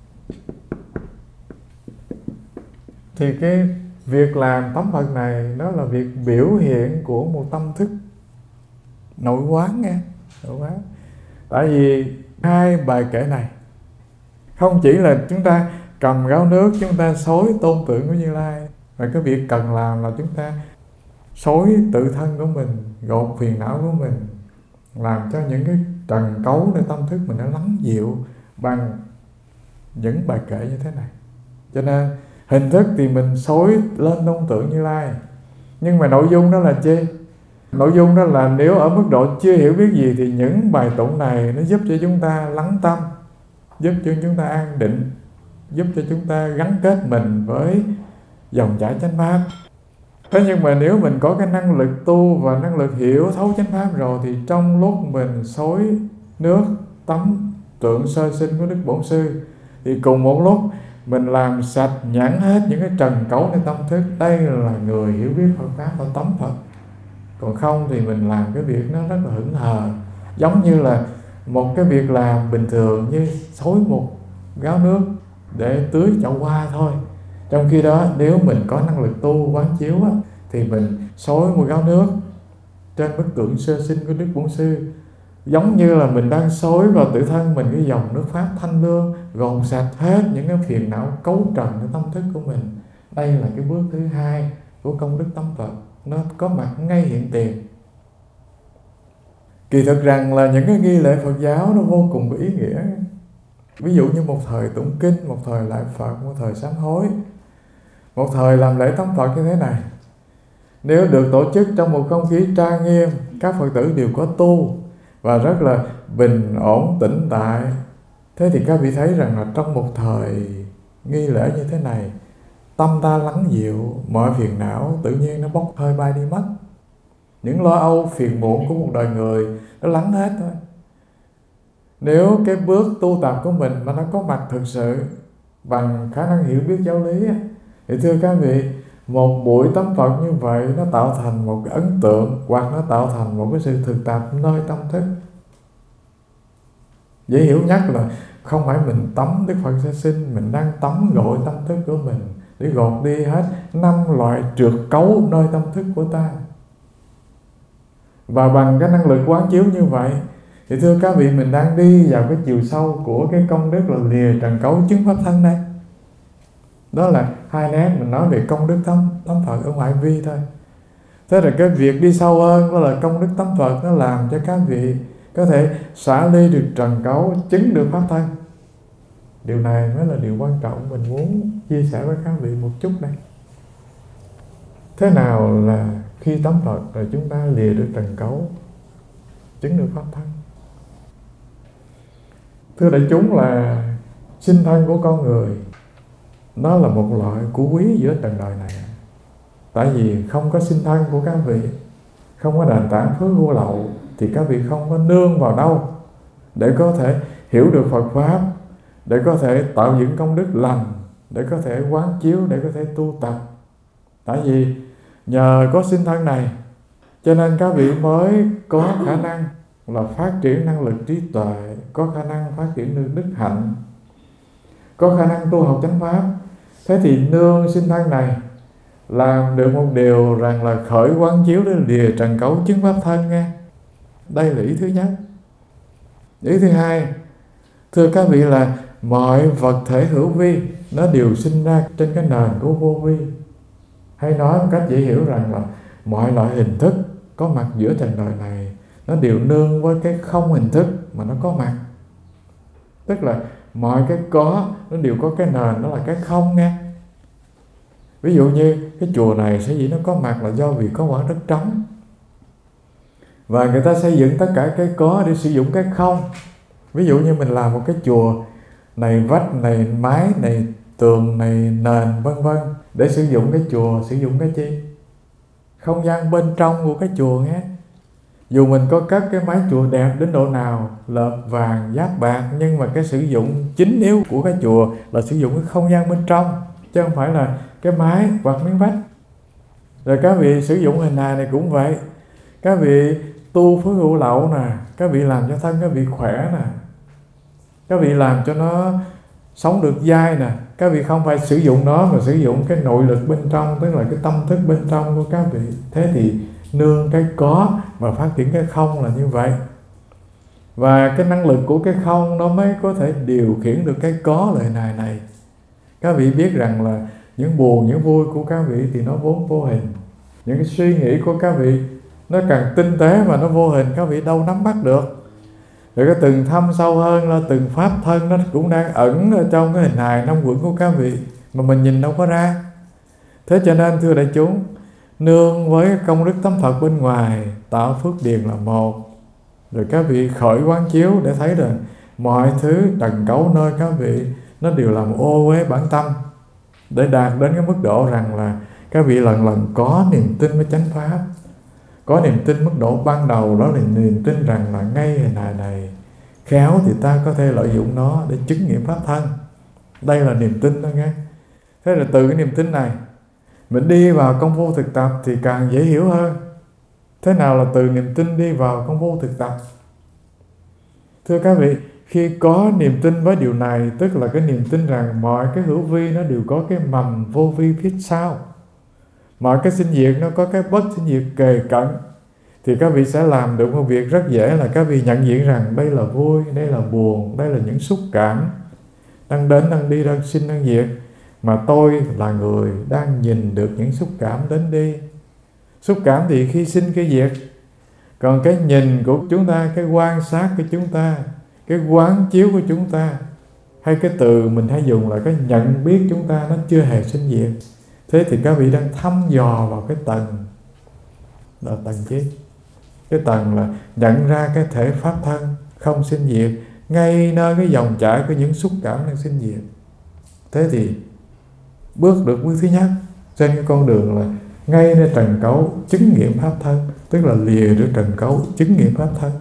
thì cái việc làm tắm Phật này đó là việc biểu hiện của một tâm thức nội quán nghe, nội quán. Tại vì hai bài kệ này không chỉ là chúng ta cầm gáo nước chúng ta xối tôn tượng của Như Lai, và cái việc cần làm là chúng ta xối tự thân của mình, gột phiền não của mình, làm cho những cái trần cấu để tâm thức mình nó lắng dịu bằng những bài kệ như thế này. Cho nên hình thức thì mình xối lên tôn tượng Như Lai, nhưng mà nội dung đó là chi? Nội dung đó là nếu ở mức độ chưa hiểu biết gì thì những bài tụng này nó giúp cho chúng ta lắng tâm, giúp cho chúng ta an định, giúp cho chúng ta gắn kết mình với dòng chảy chánh pháp. Thế nhưng mà nếu mình có cái năng lực tu và năng lực hiểu thấu chánh pháp rồi, thì trong lúc mình xối nước tắm tượng sơ sinh của Đức Bổn Sư thì cùng một lúc mình làm sạch nhãn hết những cái trần cấuในtâm thức. Đây là người hiểu biết Phật Pháp và tắm Phật. Còn không thì mình làm cái việc nó rất là hững hờ, giống như là một cái việc làm bình thường như xối một gáo nước để tưới chậu hoa thôi. Trong khi đó nếu mình có năng lực tu quán chiếu á, thì mình xối một gáo nước trên bức tượng sơ sinh của Đức Bổn Sư, giống như là mình đang xối vào tự thân mình cái dòng nước Pháp thanh lương, gột sạch hết những cái phiền não cấu trầnในtâm thức của mình. Đây là cái bước thứ hai của công đức tắm Phật, nó có mặt ngay hiện tiền. Kỳ thực rằng là những cái nghi lễ Phật giáo nó vô cùng có ý nghĩa. Ví dụ như một thời tụng kinh, một thời lại Phật, một thời sám hối, một thời làm lễ tắm Phật như thế này, nếu được tổ chức trong một không khí trang nghiêm, các Phật tử đều có tu và rất là bình ổn tĩnh tại, thế thì các vị thấy rằng là trong một thời nghi lễ như thế này, tâm ta lắng dịu, mọi phiền não tự nhiên nó bốc hơi bay đi mất. Những lo âu phiền muộn của một đời người nó lắng hết thôi. Nếu cái bước tu tập của mình mà nó có mặt thực sự bằng khả năng hiểu biết giáo lý, thì thưa các vị, một buổi tắm Phật như vậy nó tạo thành một cái ấn tượng, hoặc nó tạo thành một cái sự thực tập nơi tâm thức. Dễ hiểu nhất là không phải mình tắm Đức Phật sẽ sinh, mình đang tắm gội tâm thức của mình để gột đi hết năm loại trượt cấu nơi tâm thức của ta. Và bằng cái năng lực quán chiếu như vậy thì thưa các vị, mình đang đi vào cái chiều sâu của cái công đức là lìa trần cấu chứng pháp thân này. Đó là hai nét mình nói về công đức tắm, tắm Phật ở ngoại vi thôi. Thế là cái việc đi sâu hơn đó là công đức tắm Phật, nó làm cho các vị có thể xả ly được trần cấu, chứng được pháp thân. Điều này mới là điều quan trọng mình muốn chia sẻ với các vị một chút đây. Thế nào là khi tắm Phật rồi chúng ta lìa được trần cấu, chứng được pháp thân? Thưa đại chúng, là sinh thân của con người nó là một loại của quý giữa trần đời này. Tại vì không có sinh thân của các vị, không có nền tảng phước vô lậu, thì các vị không có nương vào đâu để có thể hiểu được Phật Pháp, để có thể tạo dựng công đức lành, để có thể quán chiếu, để có thể tu tập. Tại vì nhờ có sinh thân này cho nên các vị mới có khả năng là phát triển năng lực trí tuệ, có khả năng phát triển được đức hạnh, có khả năng tu học chánh pháp. Thế thì nương sinh thân này làm được một điều rằng là khởi quán chiếu để lìa trần cấu chứng pháp thân nghe. Đây là ý thứ nhất. Ý thứ hai, thưa các vị, là mọi vật thể hữu vi nó đều sinh ra trên cái nền của vô vi. Hay nói một cách dễ hiểu rằng là mọi loại hình thức có mặt giữa trần đời này nó đều nương với cái không hình thức mà nó có mặt. Tức là mọi cái có nó đều có cái nền, đó là cái không nghe. Ví dụ như cái chùa này sở dĩ nó có mặt là do vì có quả đất trống, và người ta xây dựng tất cả cái có để sử dụng cái không. Ví dụ như mình làm một cái chùa này, vách này, mái này, tường này, nền vân vân, để sử dụng cái chùa, sử dụng cái chi? Không gian bên trong của cái chùa nghe. Dù mình có cất cái mái chùa đẹp đến độ nào, lợp vàng, giáp bạc, nhưng mà cái sử dụng chính yếu của cái chùa là sử dụng cái không gian bên trong, chứ không phải là cái mái hoặc miếng vách. Rồi các vị sử dụng hình hài này cũng vậy. Các vị tu phước hữu lậu nè, các vị làm cho thân các vị khỏe nè, các vị làm cho nó sống được dai nè, các vị không phải sử dụng nó mà sử dụng cái nội lực bên trong, tức là cái tâm thức bên trong của các vị. Thế thì nương cái có và phát triển cái không là như vậy. Và cái năng lực của cái không nó mới có thể điều khiển được cái có lời này này. Các vị biết rằng là những buồn, những vui của các vị thì nó vốn vô hình. Những cái suy nghĩ của các vị nó càng tinh tế và nó vô hình, các vị đâu nắm bắt được. Rồi cái từng thâm sâu hơn là từng pháp thân nó cũng đang ẩn ở trong cái hình hài năm quẩn của các vị mà mình nhìn đâu có ra. Thế cho nên thưa đại chúng, nương với công đức tắm Phật bên ngoài tạo phước điền là một. Rồi các vị khởi quán chiếu để thấy rằng mọi thứ trần cấu nơi các vị nó đều làm ô uế bản tâm, để đạt đến cái mức độ rằng là các vị lần lần có niềm tin với chánh pháp. Có niềm tin mức độ ban đầu đó là niềm tin rằng là ngay hình hài này khéo thì ta có thể lợi dụng nó để chứng nghiệm pháp thân. Đây là niềm tin đó nghe. Thế là từ cái niềm tin này mình đi vào công phu thực tập thì càng dễ hiểu hơn. Thế nào là từ niềm tin đi vào công phu thực tập? Thưa các vị, khi có niềm tin với điều này, tức là cái niềm tin rằng mọi cái hữu vi nó đều có cái mầm vô vi phía sau, mọi cái sinh diệt nó có cái bất sinh diệt kề cận, thì các vị sẽ làm được một việc rất dễ là các vị nhận diện rằng đây là vui, đây là buồn, đây là những xúc cảm đang đến, đang đi, đang sinh, đang diệt, mà tôi là người đang nhìn được những xúc cảm đến đi. Xúc cảm thì khi sinh khi diệt, Còn cái nhìn của chúng ta, cái quan sát của chúng ta, cái quán chiếu của chúng ta, hay cái từ mình hay dùng là cái nhận biết chúng ta, nó chưa hề sinh diệt. Thế thì các vị đang thăm dò vào cái tầng là tầng chi? Cái tầng là nhận ra cái thể pháp thân không sinh diệt, ngay nơi cái dòng chảy của những xúc cảm đang sinh diệt. Thế thì bước được bước thứ nhất trên cái con đường là ngay nơi trần cấu chứng nghiệm pháp thân, tức là lìa được trần cấu chứng nghiệm pháp thân.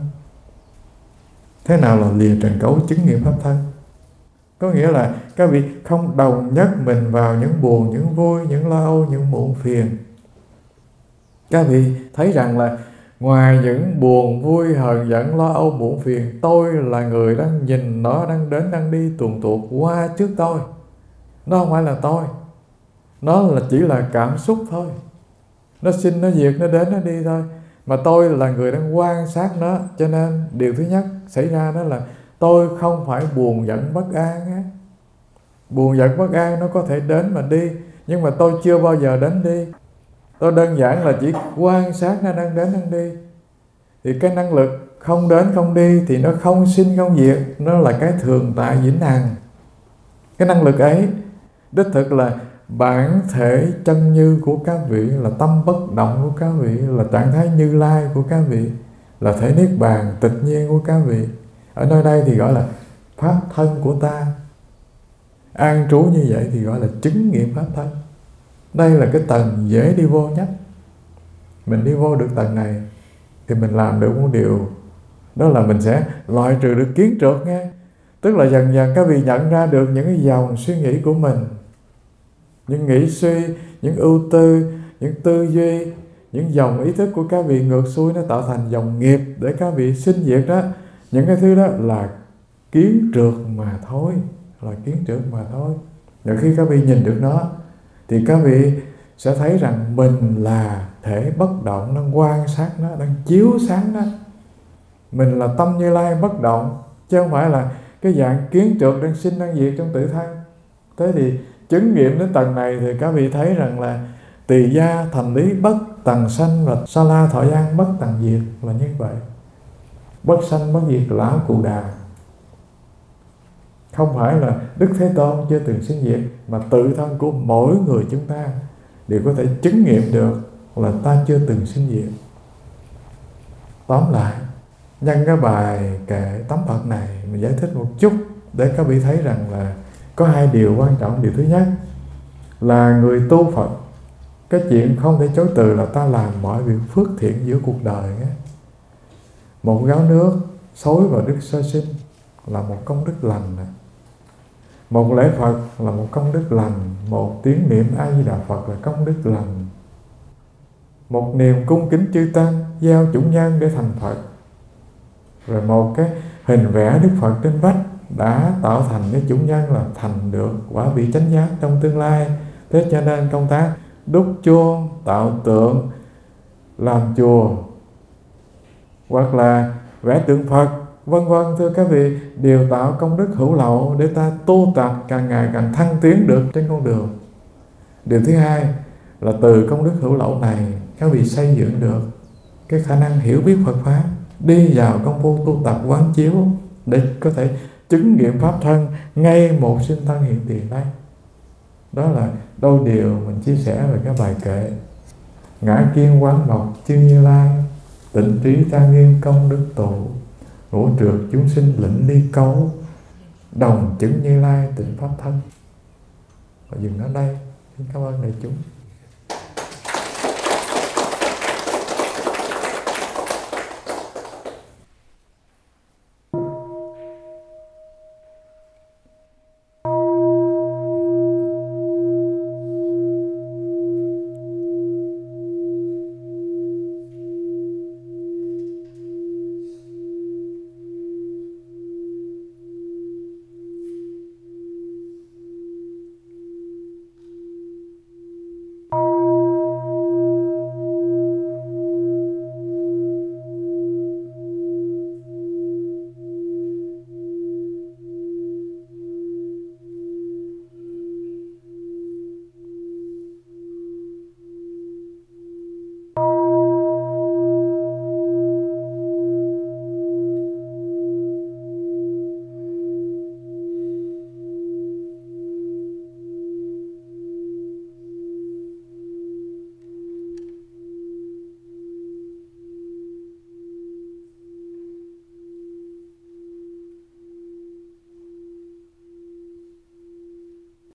Thế nào là lìa trần cấu chứng nghiệm pháp thân? Có nghĩa là các vị không đồng nhất mình vào những buồn, những vui, những lo âu, những muộn phiền. Các vị thấy rằng là ngoài những buồn, vui, hờn giận, lo âu, muộn phiền, tôi là người đang nhìn nó, đang đến, đang đi tuồn tuột qua trước tôi. Nó không phải là tôi. Nó là chỉ là cảm xúc thôi. Nó sinh, nó diệt, nó đến, nó đi thôi. Mà tôi là người đang quan sát nó. Cho nên điều thứ nhất xảy ra đó là tôi không phải buồn giận bất an á. Buồn giận bất an nó có thể đến mà đi, nhưng mà tôi chưa bao giờ đến đi. Tôi đơn giản là chỉ quan sát nó đang đến, đang đi. Thì cái năng lực không đến, không đi thì nó không sinh, không diệt. Nó là cái thường tại vĩnh hằng. Cái năng lực ấy đích thực là bản thể chân như của các vị, là tâm bất động của các vị, là trạng thái Như Lai của các vị, là thể niết bàn tịch nhiên của các vị. Ở nơi đây thì gọi là pháp thân của ta. An trú như vậy thì gọi là chứng nghiệm pháp thân. Đây là cái tầng dễ đi vô nhất. Mình đi vô được tầng này thì mình làm được một điều, đó là mình sẽ loại trừ được kiến trượt nghe. Tức là dần dần các vị nhận ra được những cái dòng suy nghĩ của mình, những nghĩ suy, những ưu tư, những tư duy, những dòng ý thức của các vị ngược xuôi, nó tạo thành dòng nghiệp để các vị sinh diệt đó. Những cái thứ đó là kiến trượt mà thôi, là kiến trượt mà thôi. Và khi các vị nhìn được nó thì các vị sẽ thấy rằng mình là thể bất động, đang quan sát nó, đang chiếu sáng nó. Mình là tâm Như Lai bất động, chứ không phải là cái dạng kiến trượt đang sinh, đang diệt trong tự thân. Thế thì chứng nghiệm đến tầng này thì các vị thấy rằng là tỳ gia thành lý bất tầng sanh và sa la thọ gian bất tầng diệt là như vậy. Bất sanh bất diệt lão Cụ Đà. Không phải là Đức Thế Tôn chưa từng sinh diệt, mà tự thân của mỗi người chúng ta đều có thể chứng nghiệm được là ta chưa từng sinh diệt. Tóm lại, nhân cái bài kệ tấm Phật này mình giải thích một chút để các vị thấy rằng là có hai điều quan trọng. Điều thứ nhất là người tu Phật, cái chuyện không thể chối từ là ta làm mọi việc phước thiện giữa cuộc đời ấy. Một gáo nước xối vào đức sơ sinh là một công đức lành này. Một lễ Phật là một công đức lành. Một tiếng niệm A Di Đà Phật là công đức lành. Một niềm cung kính chư tăng gieo chủng nhân để thành Phật. Rồi một cái hình vẽ Đức Phật trên vách đã tạo thành cái chủng nhân là thành được quả vị chánh giác trong tương lai. Thế cho nên công tác đúc chuông, tạo tượng, làm chùa, hoặc là vẽ tượng Phật, vân vân, thưa các vị, đều tạo công đức hữu lậu để ta tu tập càng ngày càng thăng tiến được trên con đường. Điều thứ hai là từ công đức hữu lậu này các vị xây dựng được cái khả năng hiểu biết Phật pháp, đi vào công phu tu tập quán chiếu để có thể chứng nghiệm pháp thân ngay một sinh thân hiện tiền đây. Đó là đôi điều mình chia sẻ về cái bài kệ ngã kiên quán mộc chư Như Lai, tịnh trí trang nghiêm công đức tụ, ngũ trượt chúng sinh lĩnh ly cấu, đồng chứng Như Lai tịnh pháp thân. Và dừng ở đây. Xin cảm ơn đại chúng.